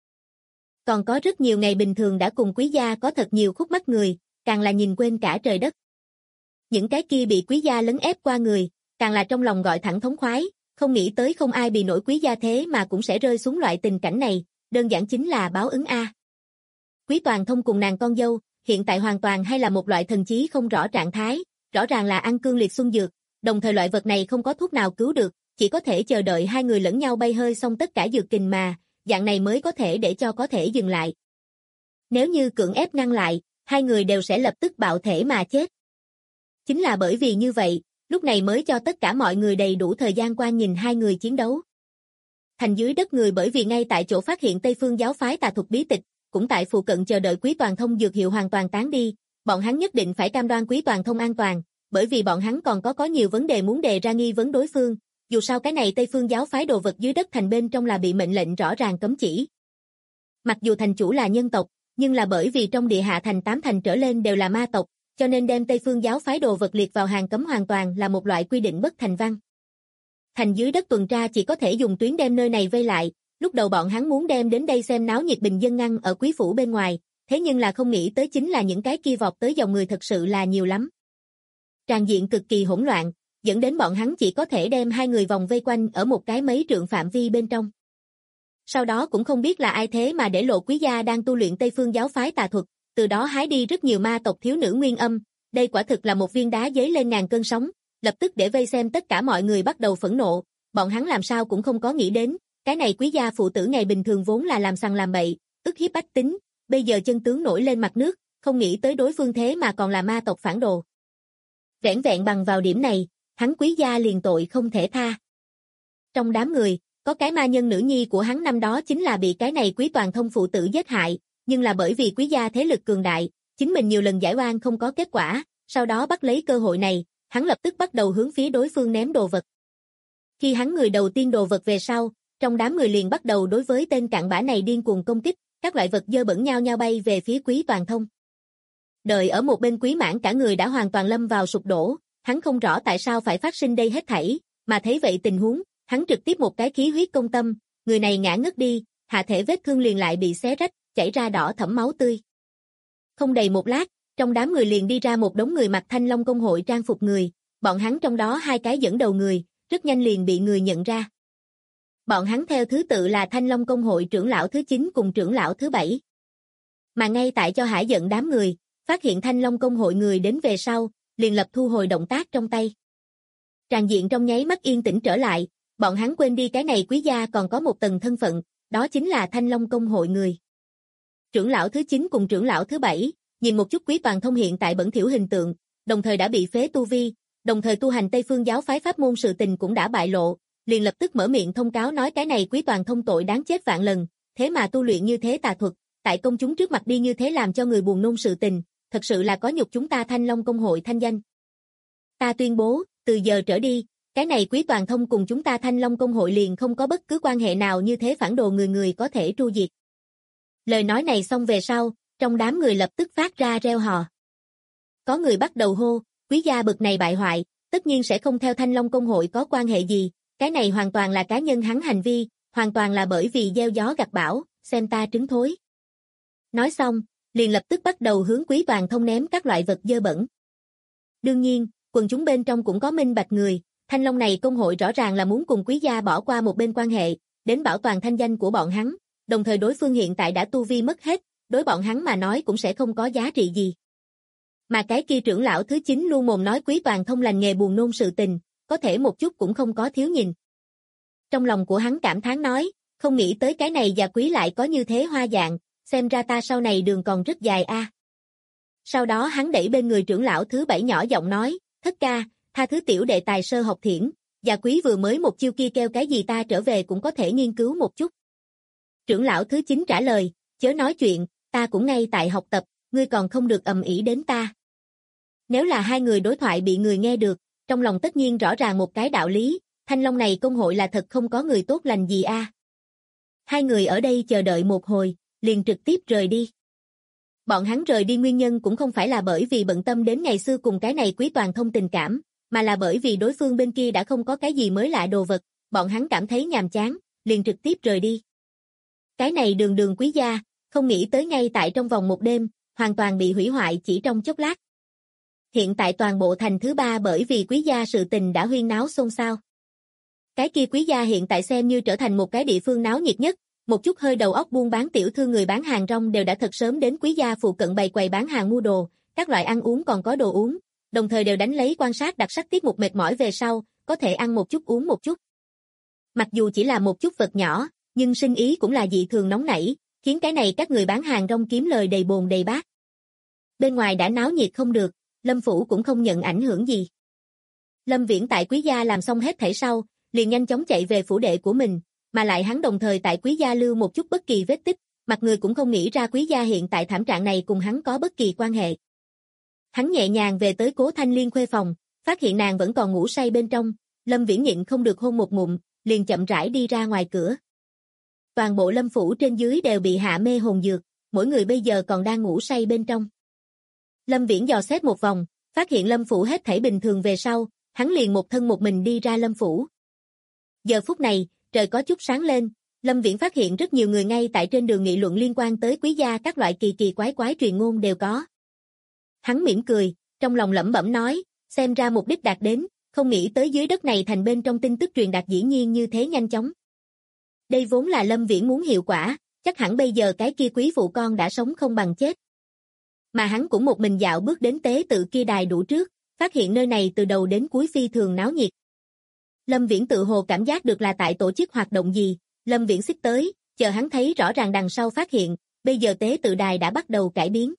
Còn có rất nhiều ngày bình thường đã cùng Quý gia có thật nhiều khúc mắc người, càng là nhìn quên cả trời đất. Những cái kia bị Quý gia lấn ép qua người, càng là trong lòng gọi thẳng thống khoái, không nghĩ tới không ai bị nổi Quý gia thế mà cũng sẽ rơi xuống loại tình cảnh này, đơn giản chính là báo ứng a. Quý Toàn Thông cùng nàng con dâu, hiện tại hoàn toàn hay là một loại thần trí không rõ trạng thái, rõ ràng là ăn cương liệt xuân dược, đồng thời loại vật này không có thuốc nào cứu được, chỉ có thể chờ đợi hai người lẫn nhau bay hơi xong tất cả dược kình mà, dạng này mới có thể để cho có thể dừng lại. Nếu như cưỡng ép ngăn lại, hai người đều sẽ lập tức bạo thể mà chết. Chính là bởi vì như vậy, lúc này mới cho tất cả mọi người đầy đủ thời gian qua nhìn hai người chiến đấu. Thành dưới đất người bởi vì ngay tại chỗ phát hiện Tây Phương giáo phái tà thuật bí tịch, cũng tại phụ cận chờ đợi Quý Toàn Thông dược hiệu hoàn toàn tán đi, bọn hắn nhất định phải cam đoan Quý Toàn Thông an toàn, bởi vì bọn hắn còn có nhiều vấn đề muốn đề ra nghi vấn đối phương, dù sao cái này Tây Phương giáo phái đồ vật dưới đất thành bên trong là bị mệnh lệnh rõ ràng cấm chỉ. Mặc dù thành chủ là nhân tộc, nhưng là bởi vì trong địa hạ thành 8 thành trở lên đều là ma tộc, cho nên đem Tây Phương giáo phái đồ vật liệt vào hàng cấm hoàn toàn là một loại quy định bất thành văn. Thành dưới đất tuần tra chỉ có thể dùng tuyến đem nơi này vây lại, lúc đầu bọn hắn muốn đem đến đây xem náo nhiệt bình dân ngăn ở quý phủ bên ngoài, thế nhưng là không nghĩ tới chính là những cái kia vọt tới dòng người thật sự là nhiều lắm. Tràng diện cực kỳ hỗn loạn, dẫn đến bọn hắn chỉ có thể đem hai người vòng vây quanh ở một cái mấy trượng phạm vi bên trong. Sau đó cũng không biết là ai thế mà để lộ quý gia đang tu luyện Tây Phương giáo phái tà thuật, từ đó hái đi rất nhiều ma tộc thiếu nữ nguyên âm, đây quả thực là một viên đá giấy lên ngàn cơn sóng, lập tức để vây xem tất cả mọi người bắt đầu phẫn nộ, bọn hắn làm sao cũng không có nghĩ đến, cái này quý gia phụ tử ngày bình thường vốn là làm sằng làm bậy, ức hiếp bách tính, bây giờ chân tướng nổi lên mặt nước, không nghĩ tới đối phương thế mà còn là ma tộc phản đồ. Vẻn vẹn bằng vào điểm này, hắn quý gia liền tội không thể tha. Trong đám người, có cái ma nhân nữ nhi của hắn năm đó chính là bị cái này Quý Toàn Thông phụ tử giết hại, nhưng là bởi vì quý gia thế lực cường đại, chính mình nhiều lần giải oan không có kết quả, sau đó bắt lấy cơ hội này, hắn lập tức bắt đầu hướng phía đối phương ném đồ vật. Khi hắn người đầu tiên đồ vật về sau, trong đám người liền bắt đầu đối với tên cặn bã này điên cuồng công kích, các loại vật dơ bẩn nhao nhao bay về phía Quý Toàn Thông. Đợi ở một bên Quý Mãn cả người đã hoàn toàn lâm vào sụp đổ, hắn không rõ tại sao phải phát sinh đây hết thảy, mà thấy vậy tình huống, hắn trực tiếp một cái khí huyết công tâm, người này ngã ngất đi, hạ thể vết thương liền lại bị xé rách, chảy ra đỏ thẫm máu tươi. Không đầy một lát, trong đám người liền đi ra một đống người mặc Thanh Long công hội trang phục người, bọn hắn trong đó hai cái dẫn đầu người, rất nhanh liền bị người nhận ra. Bọn hắn theo thứ tự là Thanh Long công hội trưởng lão thứ 9 cùng trưởng lão thứ 7. Mà ngay tại cho hả giận đám người, phát hiện Thanh Long công hội người đến về sau, liền lập thu hồi động tác trong tay. Tràng diện trong nháy mắt yên tĩnh trở lại, bọn hắn quên đi cái này quý gia còn có một tầng thân phận, đó chính là Thanh Long công hội người. Trưởng lão thứ 9 cùng trưởng lão thứ 7, nhìn một chút Quý Toàn Thông hiện tại bẩn thỉu hình tượng, đồng thời đã bị phế tu vi, đồng thời tu hành Tây Phương giáo phái pháp môn sự tình cũng đã bại lộ, liền lập tức mở miệng thông cáo nói cái này Quý Toàn Thông tội đáng chết vạn lần, thế mà tu luyện như thế tà thuật, tại công chúng trước mặt đi như thế làm cho người buồn nôn sự tình, thật sự là có nhục chúng ta Thanh Long công hội thanh danh. Ta tuyên bố, từ giờ trở đi, cái này Quý Toàn Thông cùng chúng ta Thanh Long công hội liền không có bất cứ quan hệ nào, như thế phản đồ người người có thể tru diệt. Lời nói này xong về sau, trong đám người lập tức phát ra reo hò. Có người bắt đầu hô, quý gia bực này bại hoại, tất nhiên sẽ không theo Thanh Long công hội có quan hệ gì, cái này hoàn toàn là cá nhân hắn hành vi, hoàn toàn là bởi vì gieo gió gặt bão, xem ta trứng thối. Nói xong, liền lập tức bắt đầu hướng Quý Toàn Thông ném các loại vật dơ bẩn. Đương nhiên, quần chúng bên trong cũng có minh bạch người, Thanh Long này công hội rõ ràng là muốn cùng quý gia bỏ qua một bên quan hệ, đến bảo toàn thanh danh của bọn hắn, đồng thời đối phương hiện tại đã tu vi mất hết, đối bọn hắn mà nói cũng sẽ không có giá trị gì. Mà cái kia trưởng lão thứ 9 luôn mồm nói Quý Toàn Thông lành nghề buồn nôn sự tình, có thể một chút cũng không có thiếu nhìn. Trong lòng của hắn cảm thán nói, không nghĩ tới cái này già quý lại có như thế hoa dạng, xem ra ta sau này đường còn rất dài a. Sau đó hắn đẩy bên người trưởng lão thứ 7 nhỏ giọng nói, thất ca, tha thứ tiểu đệ tài sơ học thiển, già quý vừa mới một chiêu kia kêu cái gì ta trở về cũng có thể nghiên cứu một chút. Trưởng lão thứ 9 trả lời, chớ nói chuyện, ta cũng ngay tại học tập, ngươi còn không được ầm ĩ đến ta. Nếu là hai người đối thoại bị người nghe được, trong lòng tất nhiên rõ ràng một cái đạo lý, Thanh Long này công hội là thật không có người tốt lành gì a. Hai người ở đây chờ đợi một hồi, liền trực tiếp rời đi. Bọn hắn rời đi nguyên nhân cũng không phải là bởi vì bận tâm đến ngày xưa cùng cái này Quý Toàn Thông tình cảm, mà là bởi vì đối phương bên kia đã không có cái gì mới lạ đồ vật, bọn hắn cảm thấy nhàm chán, liền trực tiếp rời đi. Cái này đường đường quý gia, không nghĩ tới ngay tại trong vòng một đêm, hoàn toàn bị hủy hoại chỉ trong chốc lát. Hiện tại toàn bộ thành thứ 3 bởi vì quý gia sự tình đã huyên náo xôn xao. Cái kia quý gia hiện tại xem như trở thành một cái địa phương náo nhiệt nhất, Một chút hơi đầu óc buôn bán tiểu thư người bán hàng rong đều đã thật sớm đến quý gia phụ cận bày quầy bán hàng mua đồ, các loại ăn uống còn có đồ uống, đồng thời đều đánh lấy quan sát đặc sắc tiết mục mệt mỏi về sau, có thể ăn một chút uống một chút. Mặc dù chỉ là một chút vật nhỏ, nhưng sinh ý cũng là dị thường nóng nảy, khiến cái này các người bán hàng rong kiếm lời đầy bồn đầy bát. Bên ngoài đã náo nhiệt không được, Lâm Phủ cũng không nhận ảnh hưởng gì. Lâm Viễn tại quý gia làm xong hết thảy sau, liền nhanh chóng chạy về phủ đệ của mình, mà lại hắn đồng thời tại quý gia lưu một chút bất kỳ vết tích, mặt người cũng không nghĩ ra quý gia hiện tại thảm trạng này cùng hắn có bất kỳ quan hệ. Hắn nhẹ nhàng về tới Cố Thanh Liên khuê phòng, phát hiện nàng vẫn còn ngủ say bên trong, Lâm Viễn nhịn không được hôn một ngụm, liền chậm rãi đi ra ngoài cửa. Toàn bộ Lâm phủ trên dưới đều bị hạ mê hồn dược, mỗi người bây giờ còn đang ngủ say bên trong. Lâm Viễn dò xét một vòng, phát hiện Lâm phủ hết thảy bình thường về sau, hắn liền một thân một mình đi ra Lâm phủ. Giờ phút này, trời có chút sáng lên, Lâm Viễn phát hiện rất nhiều người ngay tại trên đường nghị luận liên quan tới quý gia, các loại kỳ kỳ quái quái truyền ngôn đều có. Hắn mỉm cười, trong lòng lẩm bẩm nói, xem ra mục đích đạt đến, không nghĩ tới dưới đất này thành bên trong tin tức truyền đạt dĩ nhiên như thế nhanh chóng. Đây vốn là Lâm Viễn muốn hiệu quả, chắc hẳn bây giờ cái kia quý phụ con đã sống không bằng chết. Mà hắn cũng một mình dạo bước đến tế tự kia đài đủ trước, phát hiện nơi này từ đầu đến cuối phi thường náo nhiệt. Lâm Viễn tự hồ cảm giác được là tại tổ chức hoạt động gì, Lâm Viễn xích tới, chờ hắn thấy rõ ràng đằng sau phát hiện, bây giờ tế tự đài đã bắt đầu cải biến.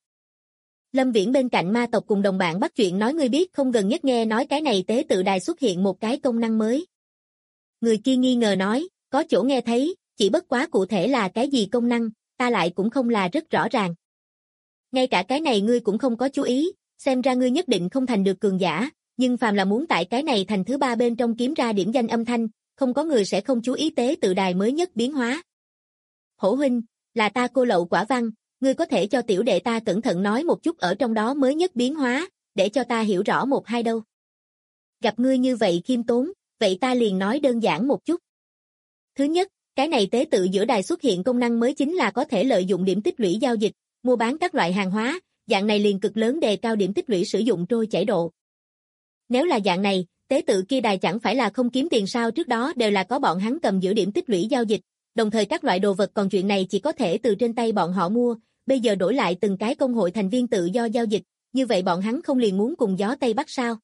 Lâm Viễn bên cạnh ma tộc cùng đồng bạn bắt chuyện nói, ngươi biết không, gần nhất nghe nói cái này tế tự đài xuất hiện một cái công năng mới. Người kia nghi ngờ nói, có chỗ nghe thấy, chỉ bất quá cụ thể là cái gì công năng, ta lại cũng không là rất rõ ràng. Ngay cả cái này ngươi cũng không có chú ý, xem ra ngươi nhất định không thành được cường giả, nhưng phàm là muốn tại cái này thành thứ ba bên trong kiếm ra điểm danh âm thanh, không có người sẽ không chú ý tế tự đài mới nhất biến hóa. Hổ huynh, là ta cô lậu quả văn, ngươi có thể cho tiểu đệ ta cẩn thận nói một chút ở trong đó mới nhất biến hóa, để cho ta hiểu rõ một hai đâu. Gặp ngươi như vậy khiêm tốn, vậy ta liền nói đơn giản một chút. Thứ nhất, cái này tế tự giữa đài xuất hiện công năng mới chính là có thể lợi dụng điểm tích lũy giao dịch, mua bán các loại hàng hóa, dạng này liền cực lớn đề cao điểm tích lũy sử dụng trôi chảy độ. Nếu là dạng này, tế tự kia đài chẳng phải là không kiếm tiền sao, trước đó đều là có bọn hắn cầm giữ điểm tích lũy giao dịch, đồng thời các loại đồ vật còn chuyện này chỉ có thể từ trên tay bọn họ mua, bây giờ đổi lại từng cái công hội thành viên tự do giao dịch, như vậy bọn hắn không liền muốn cùng gió Tây Bắc sao?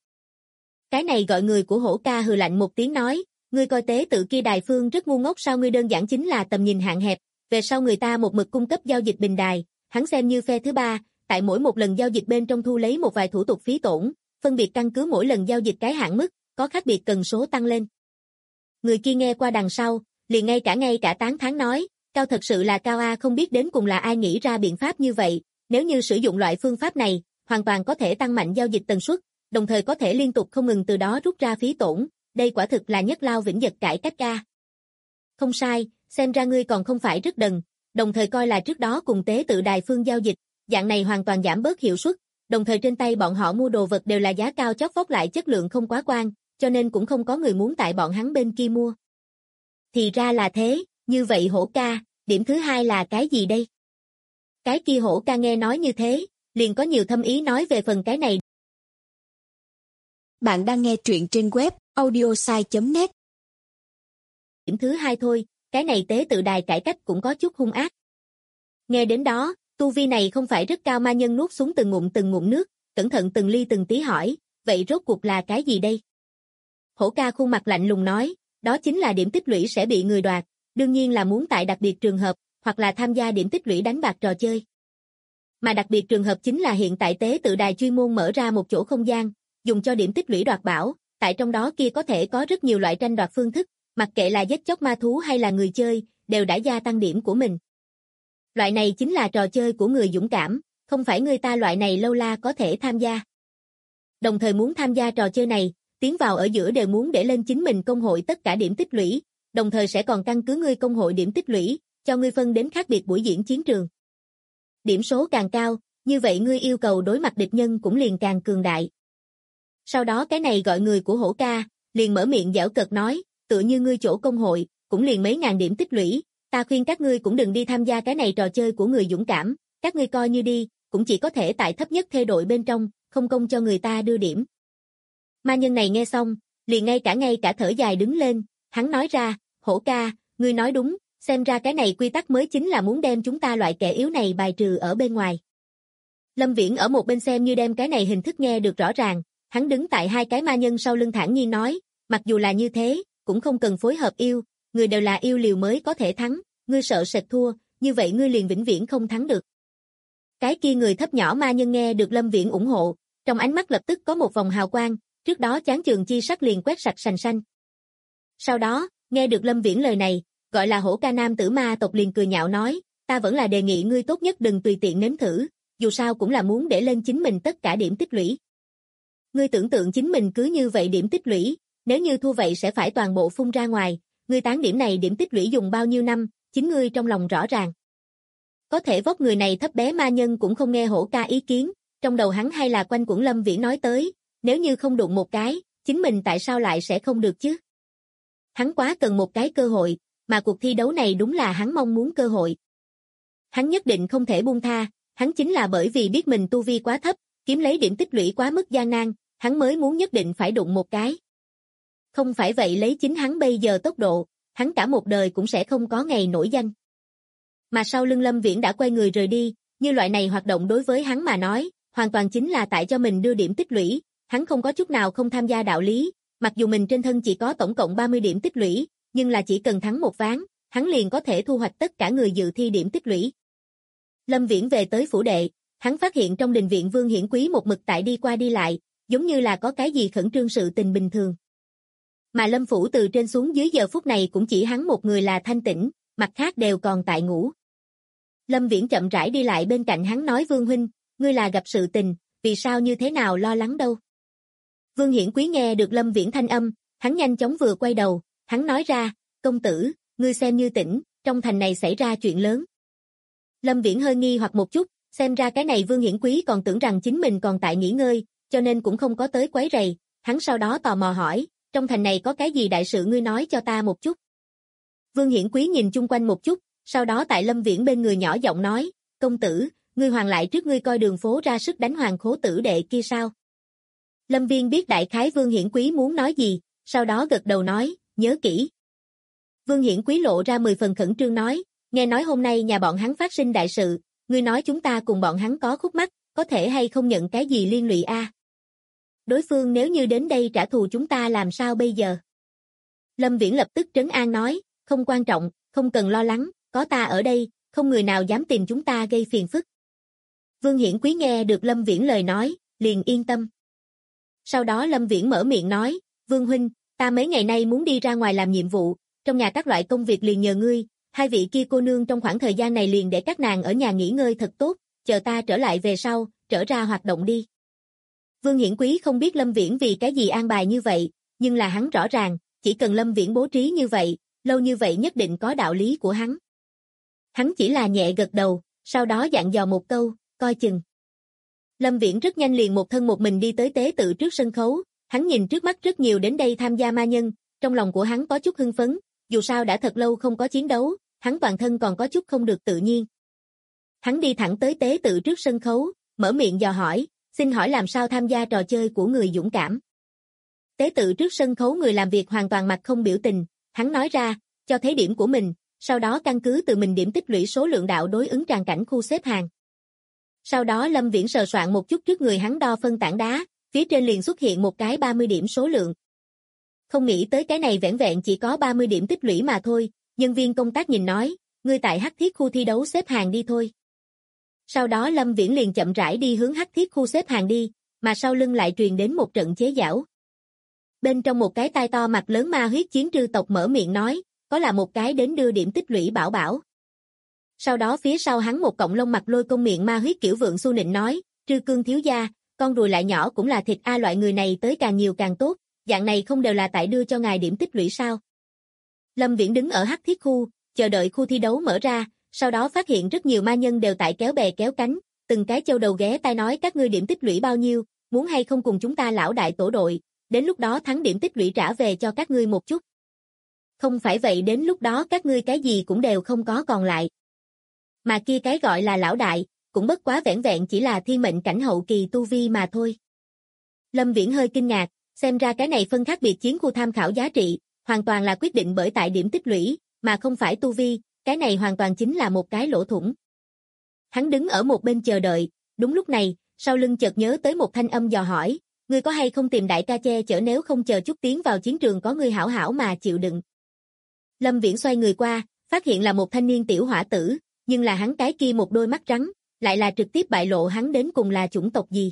Cái này gọi người của Hổ ca hừ lạnh một tiếng nói, ngươi coi tế tự kia đài phương rất ngu ngốc sao, ngươi đơn giản chính là tầm nhìn hạn hẹp, về sau người ta một mực cung cấp giao dịch bình đài, hắn xem như phe thứ ba, tại mỗi một lần giao dịch bên trong thu lấy một vài thủ tục phí tổn, phân biệt căn cứ mỗi lần giao dịch cái hạn mức, có khác biệt cần số tăng lên. Người kia nghe qua đằng sau, liền ngay cả tán thán nói, cao thật sự là cao a, không biết đến cùng là ai nghĩ ra biện pháp như vậy, nếu như sử dụng loại phương pháp này, hoàn toàn có thể tăng mạnh giao dịch tần suất, đồng thời có thể liên tục không ngừng từ đó rút ra phí tổn, đây quả thực là nhất lao vĩnh giật cải cách a. Không sai, xem ra ngươi còn không phải rất đần, đồng thời coi là trước đó cùng tế tự đài phương giao dịch, dạng này hoàn toàn giảm bớt hiệu suất, đồng thời trên tay bọn họ mua đồ vật đều là giá cao chót vót lại chất lượng không quá quan, cho nên cũng không có người muốn tại bọn hắn bên kia mua. Thì ra là thế, như vậy Hổ ca, điểm thứ hai là cái gì đây? Cái kia Hổ ca nghe nói như thế, liền có nhiều thâm ý nói về phần cái này. Bạn đang nghe truyện trên web audiosai.net. Điểm thứ hai thôi, cái này tế tự đài cải cách cũng có chút hung ác. Nghe đến đó, tu vi này không phải rất cao ma nhân nuốt xuống từng ngụm nước, cẩn thận từng ly từng tí hỏi, vậy rốt cuộc là cái gì đây? Hổ ca khuôn mặt lạnh lùng nói, đó chính là điểm tích lũy sẽ bị người đoạt, đương nhiên là muốn tại đặc biệt trường hợp, hoặc là tham gia điểm tích lũy đánh bạc trò chơi. Mà đặc biệt trường hợp chính là hiện tại tế tự đài chuyên môn mở ra một chỗ không gian, dùng cho điểm tích lũy đoạt bảo, tại trong đó kia có thể có rất nhiều loại tranh đoạt phương thức, mặc kệ là giết chóc ma thú hay là người chơi, đều đã gia tăng điểm của mình. Loại này chính là trò chơi của người dũng cảm, không phải người ta loại này lâu la có thể tham gia. Đồng thời muốn tham gia trò chơi này, tiến vào ở giữa đều muốn để lên chính mình công hội tất cả điểm tích lũy, đồng thời sẽ còn căn cứ ngươi công hội điểm tích lũy, cho ngươi phân đến khác biệt buổi diễn chiến trường. Điểm số càng cao, như vậy ngươi yêu cầu đối mặt địch nhân cũng liền càng cường đại. Sau đó cái này gọi người của Hổ ca, liền mở miệng giễu cợt nói, tựa như ngươi chỗ công hội, cũng liền mấy ngàn điểm tích lũy, ta khuyên các ngươi cũng đừng đi tham gia cái này trò chơi của người dũng cảm, các ngươi coi như đi, cũng chỉ có thể tại thấp nhất thê đội bên trong, không công cho người ta đưa điểm. Ma nhân này nghe xong, liền ngay cả thở dài đứng lên, hắn nói ra, Hổ ca, ngươi nói đúng, xem ra cái này quy tắc mới chính là muốn đem chúng ta loại kẻ yếu này bài trừ ở bên ngoài. Lâm Viễn ở một bên xem như đem cái này hình thức nghe được rõ ràng, hắn đứng tại hai cái ma nhân sau lưng thản nhiên nói, mặc dù là như thế, cũng không cần phối hợp yêu, người đều là yêu liều mới có thể thắng, ngươi sợ sệt thua, như vậy ngươi liền vĩnh viễn không thắng được. Cái kia người thấp nhỏ ma nhân nghe được Lâm Viễn ủng hộ, trong ánh mắt lập tức có một vòng hào quang, trước đó chán chường chi sắc liền quét sạch sành xanh. Sau đó, nghe được Lâm Viễn lời này, gọi là Hổ Ca nam tử ma tộc liền cười nhạo nói, ta vẫn là đề nghị ngươi tốt nhất đừng tùy tiện nếm thử, dù sao cũng là muốn để lên chính mình tất cả điểm tích lũy. Ngươi tưởng tượng chính mình cứ như vậy điểm tích lũy, nếu như thua vậy sẽ phải toàn bộ phun ra ngoài, ngươi tán điểm này điểm tích lũy dùng bao nhiêu năm, chính ngươi trong lòng rõ ràng. Có thể vóc người này thấp bé ma nhân cũng không nghe Hổ Ca ý kiến, trong đầu hắn hay là quanh quẩn Lâm Viễn nói tới, nếu như không đụng một cái, chính mình tại sao lại sẽ không được chứ? Hắn quá cần một cái cơ hội, mà cuộc thi đấu này đúng là hắn mong muốn cơ hội. Hắn nhất định không thể buông tha, hắn chính là bởi vì biết mình tu vi quá thấp, kiếm lấy điểm tích lũy quá mức gian nan, hắn mới muốn nhất định phải đụng một cái. Không phải vậy lấy chính hắn bây giờ tốc độ, hắn cả một đời cũng sẽ không có ngày nổi danh. Mà sau lưng Lâm Viễn đã quay người rời đi, như loại này hoạt động đối với hắn mà nói, hoàn toàn chính là tại cho mình đưa điểm tích lũy, hắn không có chút nào không tham gia đạo lý, mặc dù mình trên thân chỉ có tổng cộng 30 điểm tích lũy, nhưng là chỉ cần thắng một ván, hắn liền có thể thu hoạch tất cả người dự thi điểm tích lũy. Lâm Viễn về tới phủ đệ, hắn phát hiện trong đình viện Vương Hiển Quý một mực tại đi qua đi lại, giống như là có cái gì khẩn trương sự tình bình thường. Mà Lâm phủ từ trên xuống dưới giờ phút này cũng chỉ hắn một người là thanh tĩnh, mặt khác đều còn tại ngủ. Lâm Viễn chậm rãi đi lại bên cạnh hắn nói Vương huynh, ngươi là gặp sự tình, vì sao như thế nào lo lắng đâu. Vương Hiển Quý nghe được Lâm Viễn thanh âm, hắn nhanh chóng vừa quay đầu, hắn nói ra, công tử, ngươi xem như tỉnh, trong thành này xảy ra chuyện lớn. Lâm Viễn hơi nghi hoặc một chút, xem ra cái này Vương Hiển Quý còn tưởng rằng chính mình còn tại nghỉ ngơi, cho nên cũng không có tới quấy rầy, hắn sau đó tò mò hỏi, trong thành này có cái gì đại sự ngươi nói cho ta một chút. Vương Hiển Quý nhìn chung quanh một chút, sau đó tại Lâm Viễn bên người nhỏ giọng nói, công tử, ngươi hoàng lại trước ngươi coi đường phố ra sức đánh Hoàng Khố tử đệ kia sao. Lâm Viễn biết đại khái Vương Hiển Quý muốn nói gì, sau đó gật đầu nói, nhớ kỹ. Vương Hiển Quý lộ ra 10 phần khẩn trương nói, nghe nói hôm nay nhà bọn hắn phát sinh đại sự, ngươi nói chúng ta cùng bọn hắn có khúc mắc, có thể hay không nhận cái gì liên lụy a? Đối phương nếu như đến đây trả thù chúng ta làm sao bây giờ? Lâm Viễn lập tức trấn an nói, không quan trọng, không cần lo lắng, có ta ở đây, không người nào dám tìm chúng ta gây phiền phức. Vương Hiển Quý nghe được Lâm Viễn lời nói, liền yên tâm. Sau đó Lâm Viễn mở miệng nói, Vương huynh, ta mấy ngày nay muốn đi ra ngoài làm nhiệm vụ, trong nhà các loại công việc liền nhờ ngươi, hai vị kia cô nương trong khoảng thời gian này liền để các nàng ở nhà nghỉ ngơi thật tốt, chờ ta trở lại về sau, trở ra hoạt động đi. Vương Hiển Quý không biết Lâm Viễn vì cái gì an bài như vậy, nhưng là hắn rõ ràng, chỉ cần Lâm Viễn bố trí như vậy, lâu như vậy nhất định có đạo lý của hắn. Hắn chỉ là nhẹ gật đầu, sau đó dặn dò một câu, coi chừng. Lâm Viễn rất nhanh liền một thân một mình đi tới tế tự trước sân khấu, hắn nhìn trước mắt rất nhiều đến đây tham gia ma nhân, trong lòng của hắn có chút hưng phấn, dù sao đã thật lâu không có chiến đấu, hắn toàn thân còn có chút không được tự nhiên. Hắn đi thẳng tới tế tự trước sân khấu, mở miệng dò hỏi, xin hỏi làm sao tham gia trò chơi của người dũng cảm. Tế tự trước sân khấu người làm việc hoàn toàn mặt không biểu tình, hắn nói ra, cho thấy điểm của mình, sau đó căn cứ từ mình điểm tích lũy số lượng đạo đối ứng tràng cảnh khu xếp hàng. Sau đó Lâm Viễn sờ soạn một chút trước người hắn đo phân tảng đá, phía trên liền xuất hiện một cái 30 điểm số lượng. Không nghĩ tới cái này vẻn vẹn chỉ có 30 điểm tích lũy mà thôi, nhân viên công tác nhìn nói, ngươi tại Hắc Thiết khu thi đấu xếp hàng đi thôi. Sau đó Lâm Viễn liền chậm rãi đi hướng Hắc Thiết khu xếp hàng đi, mà sau lưng lại truyền đến một trận chế giễu. Bên trong một cái tai to mặt lớn ma huyết chiến trư tộc mở miệng nói, có là một cái đến đưa điểm tích lũy bảo bảo. Sau đó phía sau hắn một cọng lông mặt lôi công miệng ma huyết kiểu vượng su nịnh nói, Trư Cương thiếu gia, con ruồi lại nhỏ cũng là thịt a, loại người này tới càng nhiều càng tốt, dạng này không đều là tại đưa cho ngài điểm tích lũy sao. Lâm Viễn đứng ở Hắc Thiết khu, chờ đợi khu thi đấu mở ra, sau đó phát hiện rất nhiều ma nhân đều tại kéo bè kéo cánh, từng cái châu đầu ghé tai nói các ngươi điểm tích lũy bao nhiêu, muốn hay không cùng chúng ta lão đại tổ đội, đến lúc đó thắng điểm tích lũy trả về cho các ngươi một chút. Không phải vậy đến lúc đó các ngươi cái gì cũng đều không có còn lại. Mà kia cái gọi là lão đại, cũng bất quá vẻn vẹn chỉ là thiên mệnh cảnh hậu kỳ tu vi mà thôi. Lâm Viễn hơi kinh ngạc, xem ra cái này phân khác biệt chiến khu tham khảo giá trị, hoàn toàn là quyết định bởi tại điểm tích lũy, mà không phải tu vi, cái này hoàn toàn chính là một cái lỗ thủng. Hắn đứng ở một bên chờ đợi, đúng lúc này, sau lưng chợt nhớ tới một thanh âm dò hỏi, ngươi có hay không tìm đại ca che chở, nếu không chờ chút tiến vào chiến trường có ngươi hảo hảo mà chịu đựng. Lâm Viễn xoay người qua, phát hiện là một thanh niên tiểu hỏa tử, nhưng là hắn cái kia một đôi mắt trắng, lại là trực tiếp bại lộ hắn đến cùng là chủng tộc gì.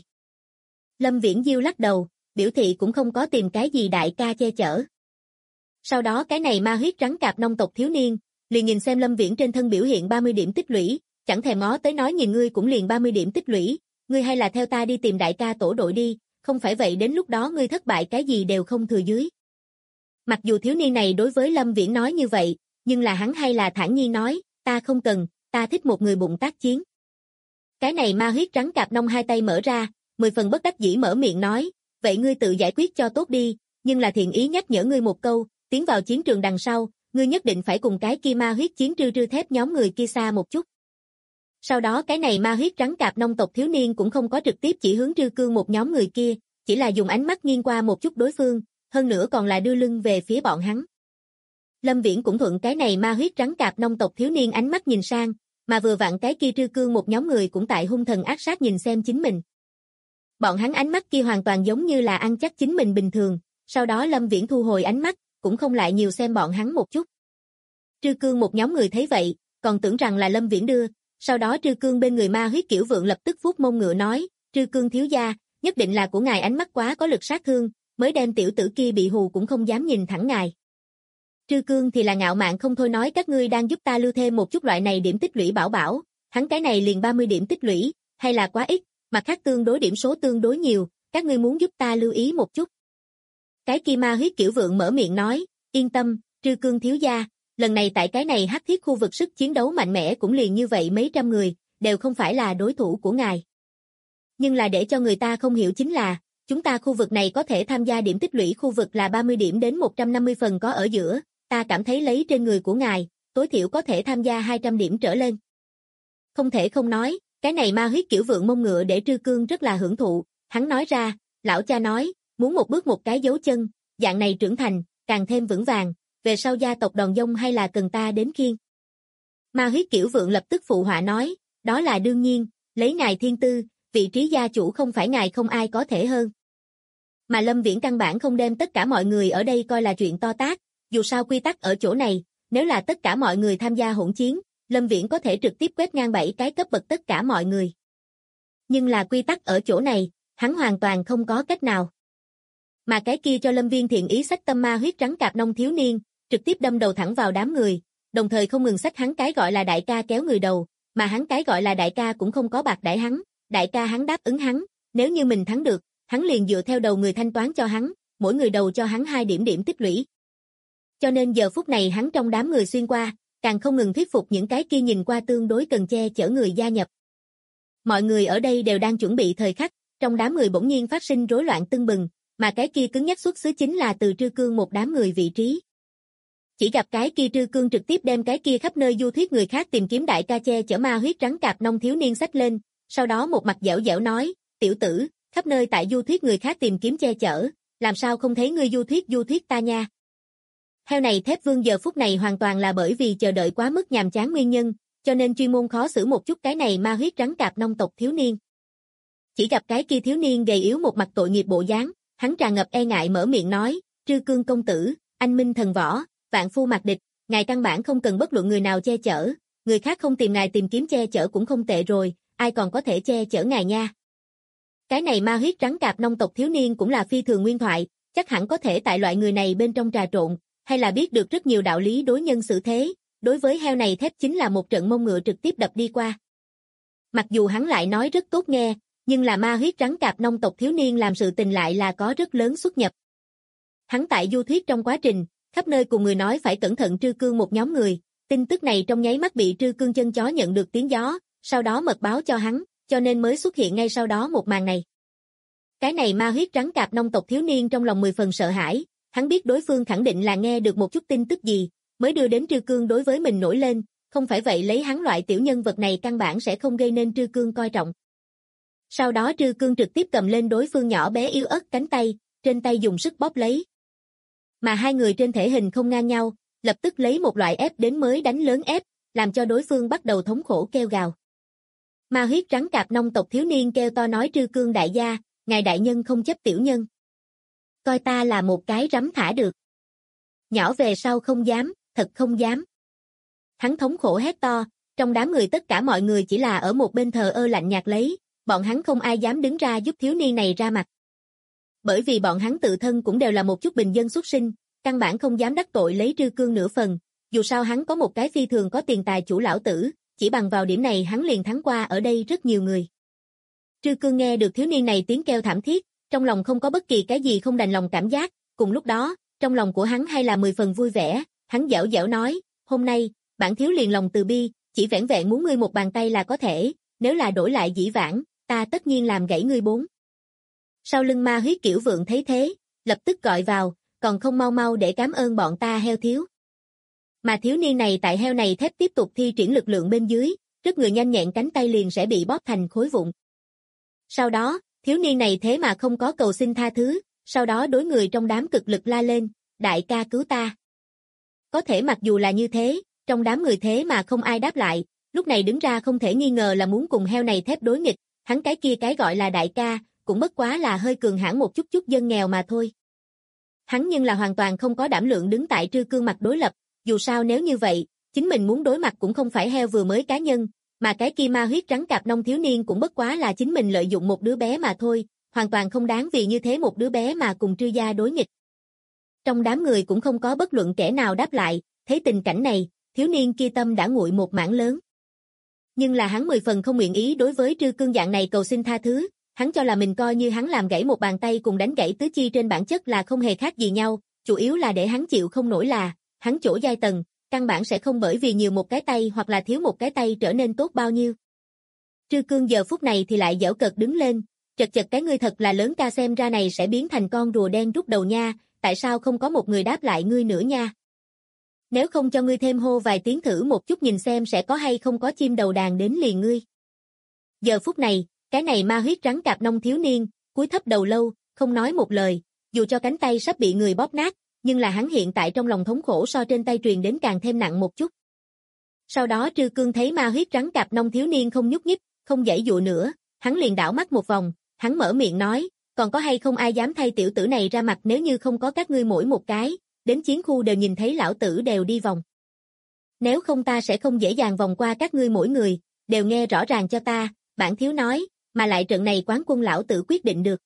Lâm Viễn diêu lắc đầu, biểu thị cũng không có tìm cái gì đại ca che chở. Sau đó cái này ma huyết trắng cạp nông tộc thiếu niên, liền nhìn xem Lâm Viễn trên thân biểu hiện 30 điểm tích lũy, chẳng thèm ngó tới nói nhìn ngươi cũng liền 30 điểm tích lũy, ngươi hay là theo ta đi tìm đại ca tổ đội đi, không phải vậy đến lúc đó ngươi thất bại cái gì đều không thừa dưới. Mặc dù thiếu niên này đối với Lâm Viễn nói như vậy, nhưng là hắn hay là thản nhiên nói, ta không cần, ta thích một người bụng tác chiến. Cái này ma huyết trắng cạp nông hai tay mở ra, 10 phần bất đắc dĩ mở miệng nói, vậy ngươi tự giải quyết cho tốt đi, nhưng là thiện ý nhắc nhở ngươi một câu, tiến vào chiến trường đằng sau, ngươi nhất định phải cùng cái kia ma huyết chiến trư thép nhóm người kia xa một chút. Sau đó cái này ma huyết trắng cạp nông tộc thiếu niên cũng không có trực tiếp chỉ hướng Trư Cương một nhóm người kia, chỉ là dùng ánh mắt nghiêng qua một chút đối phương, hơn nữa còn là đưa lưng về phía bọn hắn. Lâm Viễn cũng thuận cái này ma huyết trắng cạp nông tộc thiếu niên ánh mắt nhìn sang, mà vừa vặn cái kia Trư Cương một nhóm người cũng tại hung thần ác sát nhìn xem chính mình. Bọn hắn ánh mắt kia hoàn toàn giống như là ăn chắc chính mình bình thường, sau đó Lâm Viễn thu hồi ánh mắt, cũng không lại nhiều xem bọn hắn một chút. Trư Cương một nhóm người thấy vậy, còn tưởng rằng là Lâm Viễn đưa, sau đó Trư Cương bên người ma huyết kiểu vượng lập tức vuốt mông ngựa nói, Trư Cương thiếu gia, nhất định là của ngài ánh mắt quá có lực sát thương, mới đem tiểu tử kia bị hù cũng không dám nhìn thẳng ngài. Trư Cương thì là ngạo mạn không thôi nói các ngươi đang giúp ta lưu thêm một chút loại này điểm tích lũy bảo bảo, hắn cái này liền 30 điểm tích lũy, hay là quá ít, mặt khác tương đối điểm số tương đối nhiều, các ngươi muốn giúp ta lưu ý một chút. Cái kia ma huyết kiểu vượng mở miệng nói, yên tâm, Trư Cương thiếu gia, lần này tại cái này hắc thiết khu vực sức chiến đấu mạnh mẽ cũng liền như vậy mấy trăm người, đều không phải là đối thủ của ngài. Nhưng là để cho người ta không hiểu chính là, chúng ta khu vực này có thể tham gia điểm tích lũy khu vực là 30 điểm đến 150 phần có ở giữa, ta cảm thấy lấy trên người của ngài, tối thiểu có thể tham gia 200 điểm trở lên. Không thể không nói, cái này ma huyết kiểu vượng mông ngựa để Trư Cương rất là hưởng thụ, hắn nói ra, lão cha nói, muốn một bước một cái dấu chân, dạng này trưởng thành, càng thêm vững vàng, về sau gia tộc đòn dông hay là cần ta đến khiêng. Ma huyết kiểu vượng lập tức phụ họa nói, đó là đương nhiên, lấy ngài thiên tư, vị trí gia chủ không phải ngài không ai có thể hơn. Mà Lâm Viễn căn bản không đem tất cả mọi người ở đây coi là chuyện to tát, dù sao quy tắc ở chỗ này, nếu là tất cả mọi người tham gia hỗn chiến, Lâm Viễn có thể trực tiếp quét ngang 7 cái cấp bậc tất cả mọi người. Nhưng là quy tắc ở chỗ này, hắn hoàn toàn không có cách nào. Mà cái kia cho Lâm Viên thiện ý xách tâm ma huyết trắng cạp nông thiếu niên, trực tiếp đâm đầu thẳng vào đám người, đồng thời không ngừng xách hắn cái gọi là đại ca kéo người đầu, mà hắn cái gọi là đại ca cũng không có bạc đãi hắn, đại ca hắn đáp ứng hắn, nếu như mình thắng được, hắn liền dựa theo đầu người thanh toán cho hắn, mỗi người đầu cho hắn 2 điểm tích lũy. Cho nên giờ phút này hắn trong đám người xuyên qua, càng không ngừng thuyết phục những cái kia nhìn qua tương đối cần che chở người gia nhập. Mọi người ở đây đều đang chuẩn bị thời khắc, trong đám người bỗng nhiên phát sinh rối loạn tưng bừng, mà cái kia cứng nhắc xuất xứ chính là từ Trư Cương một đám người vị trí. Chỉ gặp cái kia Trư Cương trực tiếp đem cái kia khắp nơi du thuyết người khác tìm kiếm đại ca che chở ma huyết trắng cạp nông thiếu niên xách lên, sau đó một mặt dẻo dẻo nói, tiểu tử, khắp nơi tại du thuyết người khác tìm kiếm che chở, làm sao không thấy ngươi du thuyết ta nha. Heo này thép vương giờ phút này hoàn toàn là bởi vì chờ đợi quá mức nhàm chán nguyên nhân, cho nên chuyên môn khó xử một chút cái này ma huyết trắng cạp nông tộc thiếu niên. Chỉ gặp cái kia thiếu niên gầy yếu một mặt tội nghiệp bộ dáng, hắn tràn ngập e ngại mở miệng nói, Trư Cương công tử, anh minh thần võ, vạn phu mặc địch, ngài căn bản không cần bất luận người nào che chở, người khác không tìm ngài tìm kiếm che chở cũng không tệ rồi, ai còn có thể che chở ngài nha. Cái này ma huyết trắng cạp nông tộc thiếu niên cũng là phi thường nguyên thoại, chắc hẳn có thể tại loại người này bên trong trà trộn, hay là biết được rất nhiều đạo lý đối nhân xử thế, đối với heo này thép chính là một trận mông ngựa trực tiếp đập đi qua. Mặc dù hắn lại nói rất tốt nghe, nhưng là ma huyết trắng cạp nông tộc thiếu niên làm sự tình lại là có rất lớn xuất nhập. Hắn tại du thuyết trong quá trình, khắp nơi cùng người nói phải cẩn thận Trư Cương một nhóm người, tin tức này trong nháy mắt bị Trư Cương chân chó nhận được tiếng gió, sau đó mật báo cho hắn, cho nên mới xuất hiện ngay sau đó một màn này. Cái này ma huyết trắng cạp nông tộc thiếu niên trong lòng 10 phần sợ hãi, hắn biết đối phương khẳng định là nghe được một chút tin tức gì, mới đưa đến Trư Cương đối với mình nổi lên, không phải vậy lấy hắn loại tiểu nhân vật này căn bản sẽ không gây nên Trư Cương coi trọng. Sau đó Trư Cương trực tiếp cầm lên đối phương nhỏ bé yếu ớt cánh tay, trên tay dùng sức bóp lấy. Mà hai người trên thể hình không ngang nhau, lập tức lấy một loại ép đến mới đánh lớn ép, làm cho đối phương bắt đầu thống khổ kêu gào. Ma huyết rắn cạp nông tộc thiếu niên kêu to nói Trư Cương đại gia, ngài đại nhân không chấp tiểu nhân. Coi ta là một cái rắm thả được. Nhỏ về sau không dám, thật không dám. Hắn thống khổ hét to, trong đám người tất cả mọi người chỉ là ở một bên thờ ơ lạnh nhạt lấy, bọn hắn không ai dám đứng ra giúp thiếu niên này ra mặt. Bởi vì bọn hắn tự thân cũng đều là một chút bình dân xuất sinh, căn bản không dám đắc tội lấy Trư Cương nửa phần, dù sao hắn có một cái phi thường có tiền tài chủ lão tử, chỉ bằng vào điểm này hắn liền thắng qua ở đây rất nhiều người. Trư Cương nghe được thiếu niên này tiếng kêu thảm thiết, trong lòng không có bất kỳ cái gì không đành lòng cảm giác, cùng lúc đó, trong lòng của hắn hay là 10 phần vui vẻ, hắn giễu giễu nói, hôm nay, bản thiếu liền lòng từ bi, chỉ vẻn vẹn muốn ngươi một bàn tay là có thể, nếu là đổi lại dĩ vãng, ta tất nhiên làm gãy ngươi 4. Sau lưng ma huyết kiểu vượng thấy thế, lập tức gọi vào, còn không mau mau để cảm ơn bọn ta heo thiếu. Mà thiếu niên này tại heo này thép tiếp tục thi triển lực lượng bên dưới, rất người nhanh nhẹn cánh tay liền sẽ bị bóp thành khối vụn. Sau đó, thiếu niên này thế mà không có cầu xin tha thứ, sau đó đối người trong đám cực lực la lên, đại ca cứu ta. Có thể mặc dù là như thế, trong đám người thế mà không ai đáp lại, lúc này đứng ra không thể nghi ngờ là muốn cùng heo này thép đối nghịch, hắn cái kia cái gọi là đại ca, cũng bất quá là hơi cường hãn một chút dân nghèo mà thôi. Hắn nhưng là hoàn toàn không có đảm lượng đứng tại Trư Cương mặt đối lập, dù sao nếu như vậy, chính mình muốn đối mặt cũng không phải heo vừa mới cá nhân, mà cái kia ma huyết rắn cạp nông thiếu niên cũng bất quá là chính mình lợi dụng một đứa bé mà thôi, hoàn toàn không đáng vì như thế một đứa bé mà cùng Trư gia đối nghịch. Trong đám người cũng không có bất luận kẻ nào đáp lại, thấy tình cảnh này, thiếu niên kia tâm đã nguội một mảng lớn. Nhưng là hắn 10 phần không nguyện ý đối với Trư Cương dạng này cầu xin tha thứ, hắn cho là mình coi như hắn làm gãy một bàn tay cùng đánh gãy tứ chi trên bản chất là không hề khác gì nhau, chủ yếu là để hắn chịu không nổi là, hắn chỗ giai tầng, căn bản sẽ không bởi vì nhiều một cái tay hoặc là thiếu một cái tay trở nên tốt bao nhiêu. Trư Cương giờ phút này thì lại giễu cợt đứng lên, chật cái ngươi thật là lớn ca, xem ra này sẽ biến thành con rùa đen rút đầu nha, tại sao không có một người đáp lại ngươi nữa nha? Nếu không cho ngươi thêm hô vài tiếng thử một chút nhìn xem sẽ có hay không có chim đầu đàn đến liền ngươi. Giờ phút này, cái này ma huyết rắn cạp nông thiếu niên, cúi thấp đầu lâu, không nói một lời, dù cho cánh tay sắp bị người bóp nát, nhưng là hắn hiện tại trong lòng thống khổ so trên tay truyền đến càng thêm nặng một chút. Sau đó Trư Cương thấy ma huyết rắn cạp nông thiếu niên không nhúc nhích, không giãy dụa nữa, hắn liền đảo mắt một vòng, hắn mở miệng nói, còn có hay không ai dám thay tiểu tử này ra mặt, nếu như không có các ngươi mỗi một cái, đến chiến khu đều nhìn thấy lão tử đều đi vòng. Nếu không ta sẽ không dễ dàng vòng qua các ngươi mỗi người, đều nghe rõ ràng cho ta, bản thiếu nói, mà lại trận này quán quân lão tử quyết định được.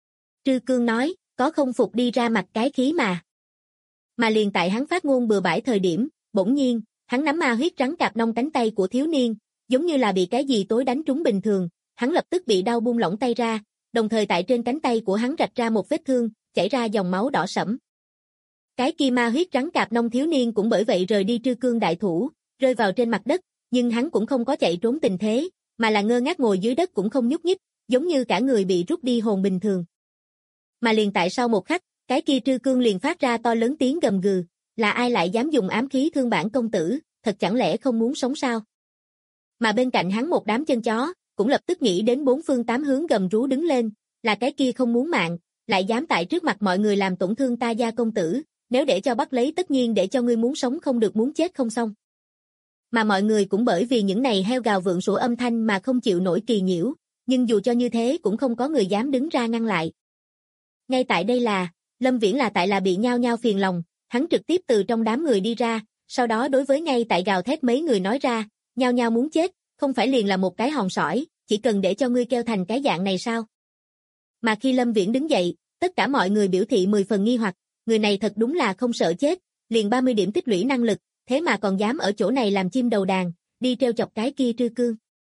Trư Cương nói, có không phục đi ra mặt cái khí mà. Mà liền tại hắn phát ngôn bừa bãi thời điểm, bỗng nhiên, hắn nắm ma huyết rắn cạp nông cánh tay của thiếu niên, giống như là bị cái gì tối đánh trúng bình thường, hắn lập tức bị đau buông lỏng tay ra, đồng thời tại trên cánh tay của hắn rạch ra một vết thương, chảy ra dòng máu đỏ sẫm. Cái kia ma huyết rắn cạp nông thiếu niên cũng bởi vậy rời đi Trư Cương đại thủ, rơi vào trên mặt đất, nhưng hắn cũng không có chạy trốn tình thế, mà là ngơ ngác ngồi dưới đất cũng không nhúc nhích, giống như cả người bị rút đi hồn bình thường. Mà liền tại sau một khắc, cái kia Trư Cương liền phát ra to lớn tiếng gầm gừ, là ai lại dám dùng ám khí thương bản công tử, thật chẳng lẽ không muốn sống sao? Mà bên cạnh hắn một đám chân chó, cũng lập tức nghĩ đến 4 phương 8 hướng gầm rú đứng lên, là cái kia không muốn mạng, lại dám tại trước mặt mọi người làm tổn thương ta gia công tử, nếu để cho bắt lấy tất nhiên để cho ngươi muốn sống không được muốn chết không xong. Mà mọi người cũng bởi vì những này heo gào vượn sủa âm thanh mà không chịu nổi kỳ nhiễu, nhưng dù cho như thế cũng không có người dám đứng ra ngăn lại. Ngay tại đây là, Lâm Viễn là tại là bị nhao nhao phiền lòng, hắn trực tiếp từ trong đám người đi ra, sau đó đối với ngay tại gào thét mấy người nói ra, nhao nhao muốn chết, không phải liền là một cái hòn sỏi, chỉ cần để cho ngươi kêu thành cái dạng này sao? Mà khi Lâm Viễn đứng dậy, tất cả mọi người biểu thị 10 phần nghi hoặc, người này thật đúng là không sợ chết, liền 30 điểm tích lũy năng lực, thế mà còn dám ở chỗ này làm chim đầu đàn, đi trêu chọc cái kia Trư Cương.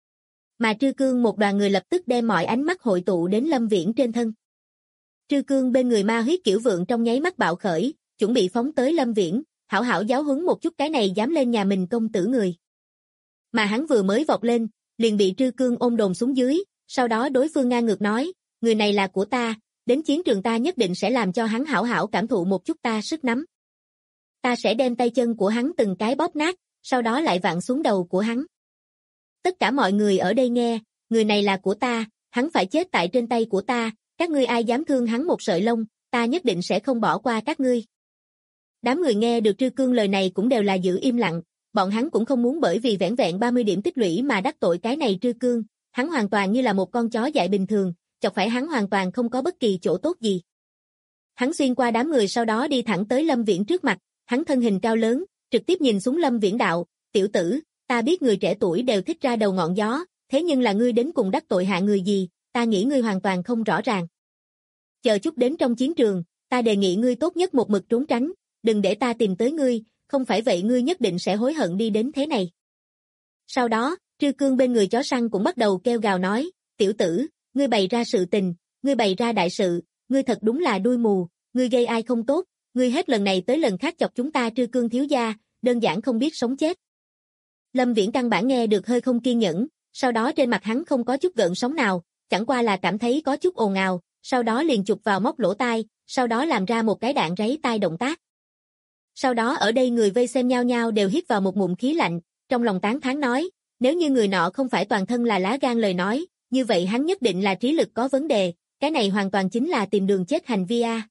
Mà Trư Cương một đoàn người lập tức đem mọi ánh mắt hội tụ đến Lâm Viễn trên thân. Trư Cương bên người ma huyết kiểu vượng trong nháy mắt bạo khởi, chuẩn bị phóng tới Lâm Viễn, hảo hảo giáo huấn một chút cái này dám lên nhà mình công tử người. Mà hắn vừa mới vọt lên, liền bị Trư Cương ôm đồn xuống dưới, sau đó đối phương ngang ngược nói, người này là của ta, đến chiến trường ta nhất định sẽ làm cho hắn hảo hảo cảm thụ một chút ta sức nắm. Ta sẽ đem tay chân của hắn từng cái bóp nát, sau đó lại vặn xuống đầu của hắn. Tất cả mọi người ở đây nghe, người này là của ta, hắn phải chết tại trên tay của ta, các ngươi ai dám thương hắn một sợi lông, ta nhất định sẽ không bỏ qua các ngươi. Đám người nghe được Trư Cương lời này cũng đều là giữ im lặng, Bọn hắn cũng không muốn bởi vì vẻn vẹn 30 điểm tích lũy mà đắc tội cái này Trư Cương, hắn hoàn toàn như là một con chó dại bình thường, chọc phải hắn hoàn toàn không có bất kỳ chỗ tốt gì. Hắn xuyên qua đám người sau đó đi thẳng tới Lâm Viễn trước mặt, hắn thân hình cao lớn, trực tiếp nhìn xuống Lâm Viễn đạo, tiểu tử, ta biết người trẻ tuổi đều thích ra đầu ngọn gió, thế nhưng là ngươi đến cùng đắc tội hạ người gì, ta nghĩ ngươi hoàn toàn không rõ ràng. Chờ chút đến trong chiến trường, ta đề nghị ngươi tốt nhất một mực trốn tránh, đừng để ta tìm tới ngươi, không phải vậy ngươi nhất định sẽ hối hận đi đến thế này. Sau đó, Trư Cương bên người chó săn cũng bắt đầu kêu gào nói, tiểu tử, ngươi bày ra sự tình, ngươi bày ra đại sự, ngươi thật đúng là đuôi mù, ngươi gây ai không tốt, ngươi hết lần này tới lần khác chọc chúng ta Trư Cương thiếu gia, đơn giản không biết sống chết. Lâm Viễn căn bản nghe được hơi không kiên nhẫn, sau đó trên mặt hắn không có chút gợn sóng nào, chẳng qua là cảm thấy có chút ồn ào, sau đó liền chụp vào móc lỗ tai, sau đó làm ra một cái đạn ráy tai động tác. Sau đó ở đây người vây xem nhao nhao đều hít vào một ngụm khí lạnh, trong lòng tán thán nói, nếu như người nọ không phải toàn thân là lá gan lời nói, như vậy hắn nhất định là trí lực có vấn đề, cái này hoàn toàn chính là tìm đường chết hành vi a.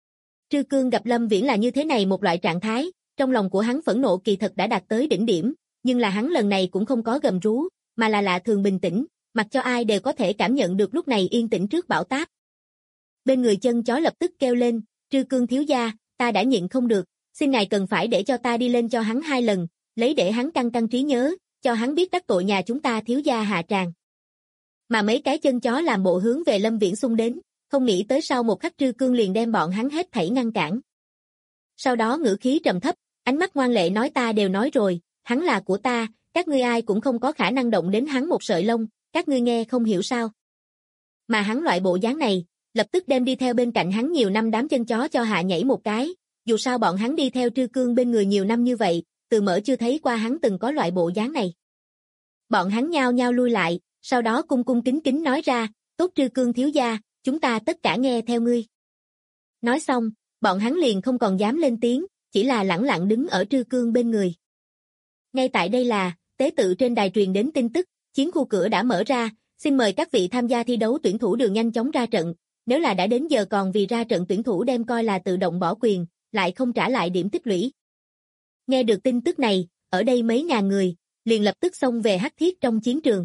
Trư Cương gặp Lâm Viễn là như thế này một loại trạng thái, trong lòng của hắn phẫn nộ kỳ thật đã đạt tới đỉnh điểm, nhưng là hắn lần này cũng không có gầm rú, mà là lạ thường bình tĩnh, mặc cho ai đều có thể cảm nhận được lúc này yên tĩnh trước bão táp. Bên người chân chó lập tức kêu lên, Trư Cương thiếu gia, ta đã nhịn không được, xin ngài cần phải để cho ta đi lên cho hắn 2 lần, lấy để hắn căng trí nhớ, cho hắn biết đắc tội nhà chúng ta thiếu gia hạ tràng. Mà mấy cái chân chó làm bộ hướng về Lâm Viễn xung đến, không nghĩ tới sau một khắc Trư Cương liền đem bọn hắn hết thảy ngăn cản. Sau đó ngữ khí trầm thấp, ánh mắt ngoan lệ nói ta đều nói rồi, hắn là của ta, các ngươi ai cũng không có khả năng động đến hắn một sợi lông, các ngươi nghe không hiểu sao. Mà hắn loại bộ dáng này, lập tức đem đi theo bên cạnh hắn nhiều năm đám chân chó cho hạ nhảy một cái, dù sao bọn hắn đi theo Trư Cương bên người nhiều năm như vậy, từ mở chưa thấy qua hắn từng có loại bộ dáng này. Bọn hắn nhao nhao lui lại, sau đó cung cung kính kính nói ra, tốt Trư Cương thiếu gia, chúng ta tất cả nghe theo ngươi. Nói xong, bọn hắn liền không còn dám lên tiếng, chỉ là lẳng lặng đứng ở Trư Cương bên người. Ngay tại đây là, tế tự trên đài truyền đến tin tức, chiến khu cửa đã mở ra, xin mời các vị tham gia thi đấu tuyển thủ đường nhanh chóng ra trận, nếu là đã đến giờ còn vì ra trận tuyển thủ đem coi là tự động bỏ quyền, lại không trả lại điểm tích lũy. Nghe được tin tức này, ở đây mấy ngàn người, liền lập tức xông về hắc thiết trong chiến trường.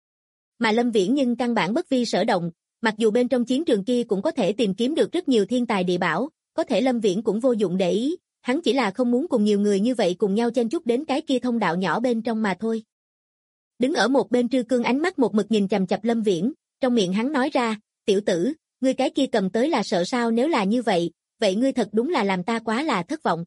Mà Lâm Viễn nhưng căn bản bất vi sở động, mặc dù bên trong chiến trường kia cũng có thể tìm kiếm được rất nhiều thiên tài địa bảo, có thể Lâm Viễn cũng vô dụng để ý, hắn chỉ là không muốn cùng nhiều người như vậy cùng nhau chen chúc đến cái kia thông đạo nhỏ bên trong mà thôi. Đứng ở một bên Trư Cương ánh mắt một mực nhìn chằm chằm Lâm Viễn, trong miệng hắn nói ra, tiểu tử, ngươi cái kia cầm tới là sợ sao nếu là như vậy, vậy ngươi thật đúng là làm ta quá là thất vọng.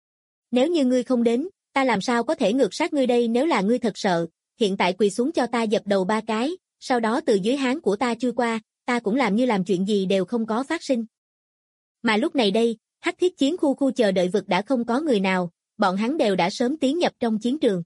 Nếu như ngươi không đến, ta làm sao có thể ngược sát ngươi đây nếu là ngươi thật sợ, hiện tại quỳ xuống cho ta dập đầu 3 cái, sau đó từ dưới háng của ta chui qua, ta cũng làm như làm chuyện gì đều không có phát sinh. Mà lúc này đây, hắc thiết chiến khu chờ đợi vực đã không có người nào, bọn hắn đều đã sớm tiến nhập trong chiến trường.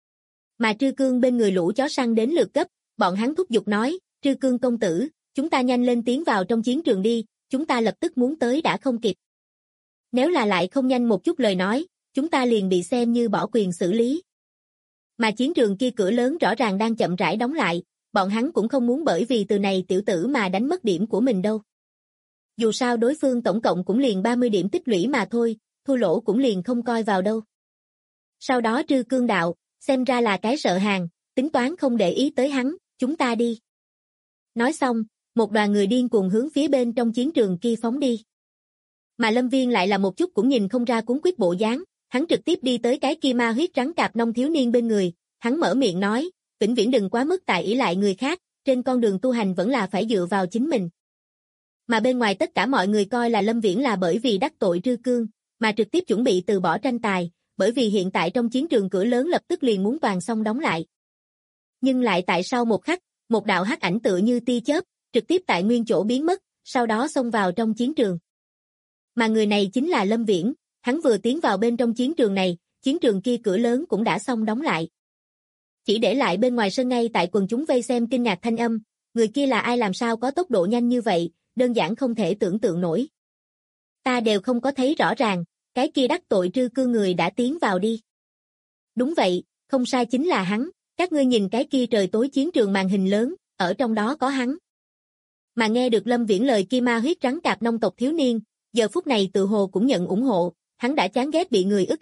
Mà Trư Cương bên người lũ chó săn đến lượt gấp, bọn hắn thúc giục nói, Trư Cương công tử, chúng ta nhanh lên tiến vào trong chiến trường đi, chúng ta lập tức muốn tới đã không kịp. Nếu là lại không nhanh một chút lời nói, chúng ta liền bị xem như bỏ quyền xử lý. Mà chiến trường kia cửa lớn rõ ràng đang chậm rãi đóng lại, bọn hắn cũng không muốn bởi vì từ này tiểu tử mà đánh mất điểm của mình đâu. Dù sao đối phương tổng cộng cũng liền 30 điểm tích lũy mà thôi, thua lỗ cũng liền không coi vào đâu. Sau đó Trư Cương đạo, xem ra là cái sợ hàng, tính toán không để ý tới hắn, chúng ta đi. Nói xong, một đoàn người điên cuồng hướng phía bên trong chiến trường kia phóng đi. Mà Lâm Viên lại là một chút cũng nhìn không ra cuốn quyết bộ dáng, hắn trực tiếp đi tới cái kia ma huyết trắng cạp nông thiếu niên bên người, hắn mở miệng nói, vĩnh viễn đừng quá mức tại ỷ lại người khác, trên con đường tu hành vẫn là phải dựa vào chính mình. Mà bên ngoài tất cả mọi người coi là Lâm Viễn là bởi vì đắc tội Trư Cương, mà trực tiếp chuẩn bị từ bỏ tranh tài, bởi vì hiện tại trong chiến trường cửa lớn lập tức liền muốn toàn xong đóng lại. Nhưng lại tại sau một khắc, một đạo hắc ảnh tựa như tia chớp, trực tiếp tại nguyên chỗ biến mất, sau đó xông vào trong chiến trường. Mà người này chính là Lâm Viễn, hắn vừa tiến vào bên trong chiến trường này, chiến trường kia cửa lớn cũng đã xong đóng lại. Chỉ để lại bên ngoài sân ngay tại quần chúng vây xem kinh ngạc thanh âm, người kia là ai làm sao có tốc độ nhanh như vậy, đơn giản không thể tưởng tượng nổi. Ta đều không có thấy rõ ràng, cái kia đắc tội Trư Cương người đã tiến vào đi. Đúng vậy, không sai chính là hắn, các ngươi nhìn cái kia trời tối chiến trường màn hình lớn, ở trong đó có hắn. Mà nghe được Lâm Viễn lời kia ma huyết trắng cạp nông tộc thiếu niên, giờ phút này tự hồ cũng nhận ủng hộ, hắn đã chán ghét bị người ức hiếp,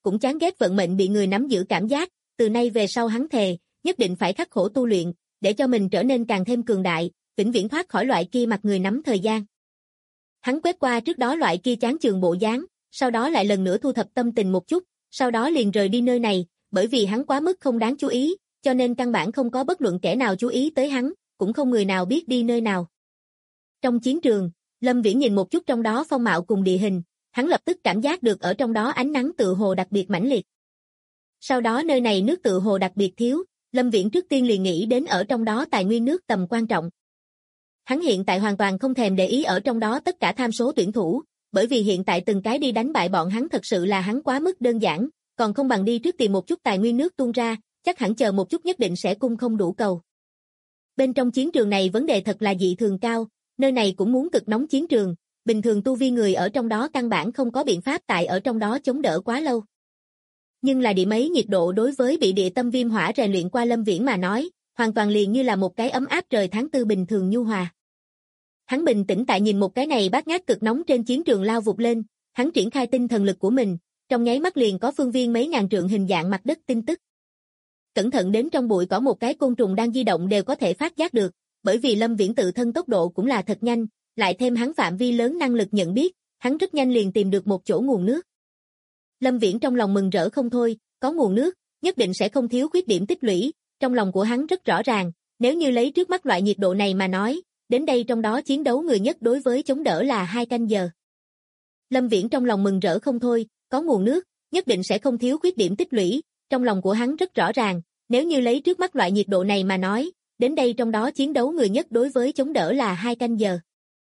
cũng chán ghét vận mệnh bị người nắm giữ cảm giác, từ nay về sau hắn thề, nhất định phải khắc khổ tu luyện, để cho mình trở nên càng thêm cường đại, vĩnh viễn thoát khỏi loại kia mặt người nắm thời gian. Hắn quét qua trước đó loại kia chán chường bộ dáng, sau đó lại lần nữa thu thập tâm tình một chút, sau đó liền rời đi nơi này, bởi vì hắn quá mức không đáng chú ý, cho nên căn bản không có bất luận kẻ nào chú ý tới hắn, cũng không người nào biết đi nơi nào. Trong chiến trường, Lâm Viễn nhìn một chút trong đó phong mạo cùng địa hình, hắn lập tức cảm giác được ở trong đó ánh nắng tựa hồ đặc biệt mãnh liệt. Sau đó nơi này nước tựa hồ đặc biệt thiếu, Lâm Viễn trước tiên liền nghĩ đến ở trong đó tài nguyên nước tầm quan trọng. Hắn hiện tại hoàn toàn không thèm để ý ở trong đó tất cả tham số tuyển thủ, bởi vì hiện tại từng cái đi đánh bại bọn hắn thật sự là hắn quá mức đơn giản, còn không bằng đi trước tìm một chút tài nguyên nước tuôn ra, chắc hẳn chờ một chút nhất định sẽ cung không đủ cầu. Bên trong chiến trường này vấn đề thật là dị thường cao, nơi này cũng muốn cực nóng chiến trường, bình thường tu vi người ở trong đó căn bản không có biện pháp tại ở trong đó chống đỡ quá lâu. Nhưng là điểm ấy nhiệt độ đối với bị địa tâm viêm hỏa rèn luyện qua Lâm Viễn mà nói, hoàn toàn liền như là một cái ấm áp trời tháng 4 bình thường nhu hòa. Hắn bình tĩnh tại nhìn một cái này bát ngát cực nóng trên chiến trường lao vụt lên, hắn triển khai tinh thần lực của mình, trong nháy mắt liền có phương viên mấy ngàn trượng hình dạng mặt đất tin tức. Cẩn thận đến trong bụi có một cái côn trùng đang di động đều có thể phát giác được, bởi vì Lâm Viễn tự thân tốc độ cũng là thật nhanh, lại thêm hắn phạm vi lớn năng lực nhận biết, hắn rất nhanh liền tìm được một chỗ nguồn nước. Lâm Viễn trong lòng mừng rỡ không thôi, có nguồn nước, nhất định sẽ không thiếu khuyết điểm tích lũy, trong lòng của hắn rất rõ ràng, nếu như lấy trước mắt loại nhiệt độ này mà nói, đến đây trong đó chiến đấu người nhất đối với chống đỡ là 2 canh giờ. Lâm Viễn trong lòng mừng rỡ không thôi, có nguồn nước, nhất định sẽ không thiếu khuyết điểm tích lũy, trong lòng của hắn rất rõ ràng, nếu như lấy trước mắt loại nhiệt độ này mà nói, đến đây trong đó chiến đấu người nhất đối với chống đỡ là 2 canh giờ.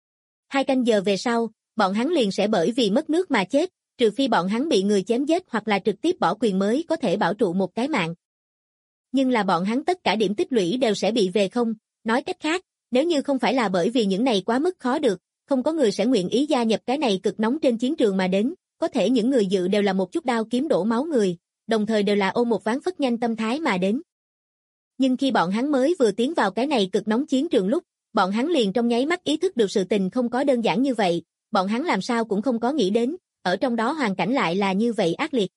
2 canh giờ về sau, bọn hắn liền sẽ bởi vì mất nước mà chết, trừ phi bọn hắn bị người chém giết hoặc là trực tiếp bỏ quyền mới có thể bảo trụ một cái mạng. Nhưng là bọn hắn tất cả điểm tích lũy đều sẽ bị về không, nói cách khác, nếu như không phải là bởi vì những này quá mức khó được, không có người sẽ nguyện ý gia nhập cái này cực nóng trên chiến trường mà đến, có thể những người dự đều là một chút đao kiếm đổ máu người, đồng thời đều là ôm một ván phất nhanh tâm thái mà đến. Nhưng khi bọn hắn mới vừa tiến vào cái này cực nóng chiến trường lúc, bọn hắn liền trong nháy mắt ý thức được sự tình không có đơn giản như vậy, bọn hắn làm sao cũng không có nghĩ đến, ở trong đó hoàn cảnh lại là như vậy ác liệt.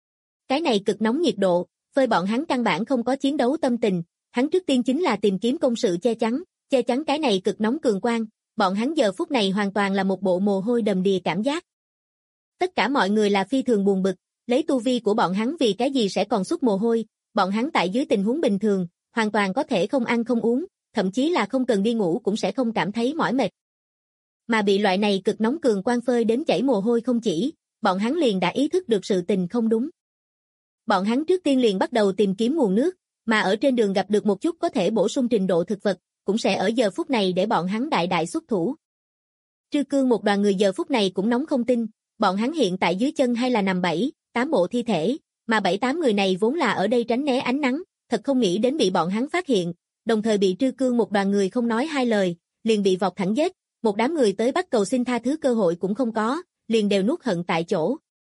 Cái này cực nóng nhiệt độ, phơi bọn hắn căn bản không có chiến đấu tâm tình, hắn trước tiên chính là tìm kiếm công sự che chắn cái này cực nóng cường quang, bọn hắn giờ phút này hoàn toàn là một bộ mồ hôi đầm đìa cảm giác. Tất cả mọi người là phi thường buồn bực, lấy tu vi của bọn hắn vì cái gì sẽ còn xuất mồ hôi, bọn hắn tại dưới tình huống bình thường, hoàn toàn có thể không ăn không uống, thậm chí là không cần đi ngủ cũng sẽ không cảm thấy mỏi mệt. Mà bị loại này cực nóng cường quang phơi đến chảy mồ hôi không chỉ, bọn hắn liền đã ý thức được sự tình không đúng. Bọn hắn trước tiên liền bắt đầu tìm kiếm nguồn nước, mà ở trên đường gặp được một chút có thể bổ sung trình độ thực vật, cũng sẽ ở giờ phút này để bọn hắn đại đại xuất thủ. Trư Cương một đoàn người giờ phút này cũng nóng không tin, bọn hắn hiện tại dưới chân hay là nằm 7-8 bộ thi thể, mà 7-8 người này vốn là ở đây tránh né ánh nắng, thật không nghĩ đến bị bọn hắn phát hiện, đồng thời bị Trư Cương một đoàn người không nói hai lời, liền bị vọt thẳng giết, một đám người tới bắt cầu xin tha thứ cơ hội cũng không có, liền đều nuốt hận tại chỗ.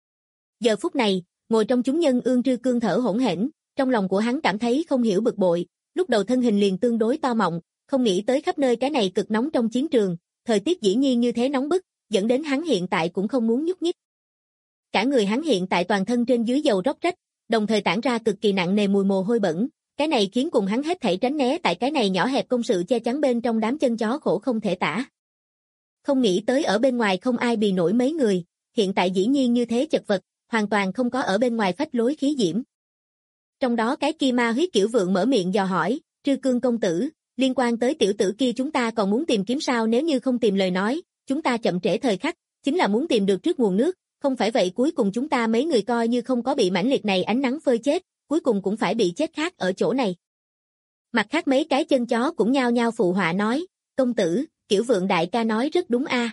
Giờ phút này, ngồi trong chúng nhân ương Trư Cương thở hổn hển, trong lòng của hắn cảm thấy không hiểu bực bội, lúc đầu thân hình liền tương đối to mọng, không nghĩ tới khắp nơi cái này cực nóng trong chiến trường, thời tiết dĩ nhiên như thế nóng bức, dẫn đến hắn hiện tại cũng không muốn nhúc nhích. Cả người hắn hiện tại toàn thân trên dưới dầu róc rách, đồng thời tản ra cực kỳ nặng nề mùi mồ hôi bẩn, cái này khiến cùng hắn hết thảy tránh né tại cái này nhỏ hẹp công sự che chắn bên trong đám chân chó khổ không thể tả. Không nghĩ tới ở bên ngoài không ai bì nổi mấy người, hiện tại dĩ nhiên như thế chật vật, hoàn toàn không có ở bên ngoài phách lối khí diễm. Trong đó cái kia ma huyết kiểu vượng mở miệng dò hỏi, Trư Cương công tử, liên quan tới tiểu tử kia chúng ta còn muốn tìm kiếm sao, nếu như không tìm lời nói, chúng ta chậm trễ thời khắc, chính là muốn tìm được trước nguồn nước, không phải vậy cuối cùng chúng ta mấy người coi như không có bị mãnh liệt này ánh nắng phơi chết, cuối cùng cũng phải bị chết khác ở chỗ này. Mặt khác mấy cái chân chó cũng nhao nhao phụ họa nói, công tử, kiểu vượng đại ca nói rất đúng a.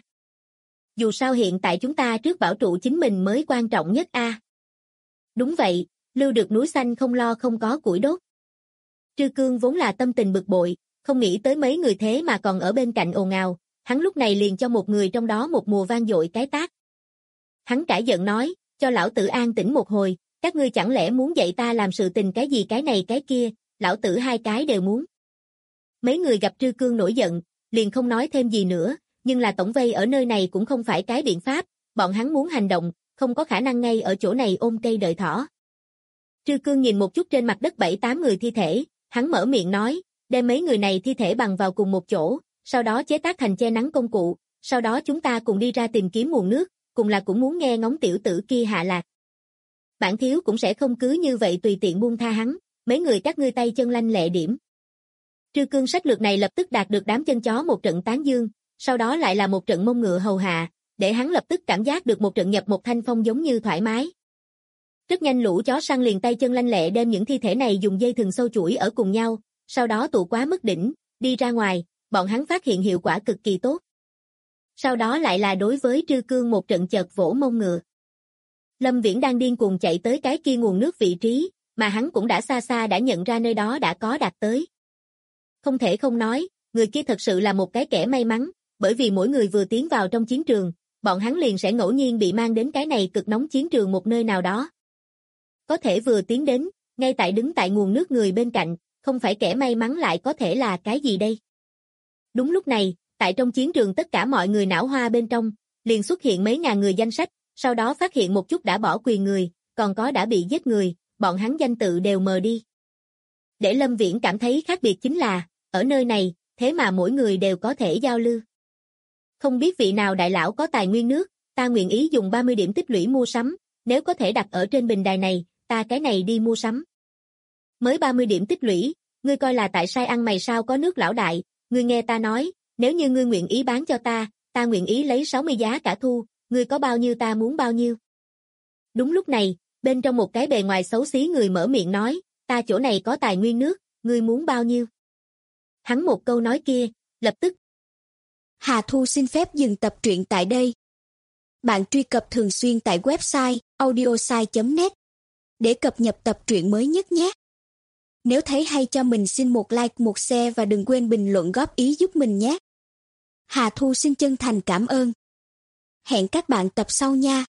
Dù sao hiện tại chúng ta trước bảo trụ chính mình mới quan trọng nhất a. Đúng vậy, lưu được núi xanh không lo không có củi đốt. Trư Cương vốn là tâm tình bực bội, không nghĩ tới mấy người thế mà còn ở bên cạnh ồn ào, hắn lúc này liền cho một người trong đó một mùa vang dội cái tát. Hắn cãi giận nói, cho lão tử an tĩnh một hồi, các ngươi chẳng lẽ muốn dạy ta làm sự tình cái gì cái này cái kia, lão tử hai cái đều muốn. Mấy người gặp Trư Cương nổi giận, liền không nói thêm gì nữa, nhưng là tổng vây ở nơi này cũng không phải cái biện pháp, bọn hắn muốn hành động, không có khả năng ngay ở chỗ này ôm cây đợi thỏ. Trư Cương nhìn một chút trên mặt đất 7-8 người thi thể, hắn mở miệng nói, đem mấy người này thi thể bằng vào cùng một chỗ, sau đó chế tác thành che nắng công cụ, sau đó chúng ta cùng đi ra tìm kiếm nguồn nước, cùng là cũng muốn nghe ngóng tiểu tử kia hạ lạc. Bản thiếu cũng sẽ không cứ như vậy tùy tiện buông tha hắn, mấy người các ngươi tay chân lanh lẹ điểm. Trư Cương sách lược này lập tức đạt được đám chân chó một trận tán dương, sau đó lại là một trận mông ngựa hầu hạ, để hắn lập tức cảm giác được một trận nhập một thanh phong giống như thoải mái. Rất nhanh lũ chó săn liền tay chân lanh lẹ đem những thi thể này dùng dây thừng sâu chuỗi ở cùng nhau, sau đó tụ quá mức đỉnh, đi ra ngoài, bọn hắn phát hiện hiệu quả cực kỳ tốt. Sau đó lại là đối với Trư Cương một trận chợt vỗ mông ngựa. Lâm Viễn đang điên cuồng chạy tới cái kia nguồn nước vị trí, mà hắn cũng đã xa xa đã nhận ra nơi đó đã có đạt tới. Không thể không nói, người kia thật sự là một cái kẻ may mắn, bởi vì mỗi người vừa tiến vào trong chiến trường, bọn hắn liền sẽ ngẫu nhiên bị mang đến cái này cực nóng chiến trường một nơi nào đó. Có thể vừa tiến đến, ngay tại đứng tại nguồn nước người bên cạnh, không phải kẻ may mắn lại có thể là cái gì đây? Đúng lúc này, tại trong chiến trường tất cả mọi người não hoa bên trong, liền xuất hiện mấy ngàn người danh sách, sau đó phát hiện một chút đã bỏ quyền người, còn có đã bị giết người, bọn hắn danh tự đều mờ đi. Để Lâm Viễn cảm thấy khác biệt chính là, ở nơi này, thế mà mỗi người đều có thể giao lưu. Không biết vị nào đại lão có tài nguyên nước, ta nguyện ý dùng 30 điểm tích lũy mua sắm, nếu có thể đặt ở trên bình đài này, ta cái này đi mua sắm. Mới 30 điểm tích lũy, ngươi coi là tại sai ăn mày sao có nước lão đại, ngươi nghe ta nói, nếu như ngươi nguyện ý bán cho ta nguyện ý lấy 60 giá cả thu, ngươi có bao nhiêu ta muốn bao nhiêu. Đúng lúc này, bên trong một cái bề ngoài xấu xí người mở miệng nói, ta chỗ này có tài nguyên nước, ngươi muốn bao nhiêu. Hắn một câu nói kia, lập tức. Hà Thu xin phép dừng tập truyện tại đây. Bạn truy cập thường xuyên tại website audiosai.net để cập nhật tập truyện mới nhất nhé. Nếu thấy hay cho mình xin một like, một share và đừng quên bình luận góp ý giúp mình nhé. Hà Thu xin chân thành cảm ơn. Hẹn các bạn tập sau nha.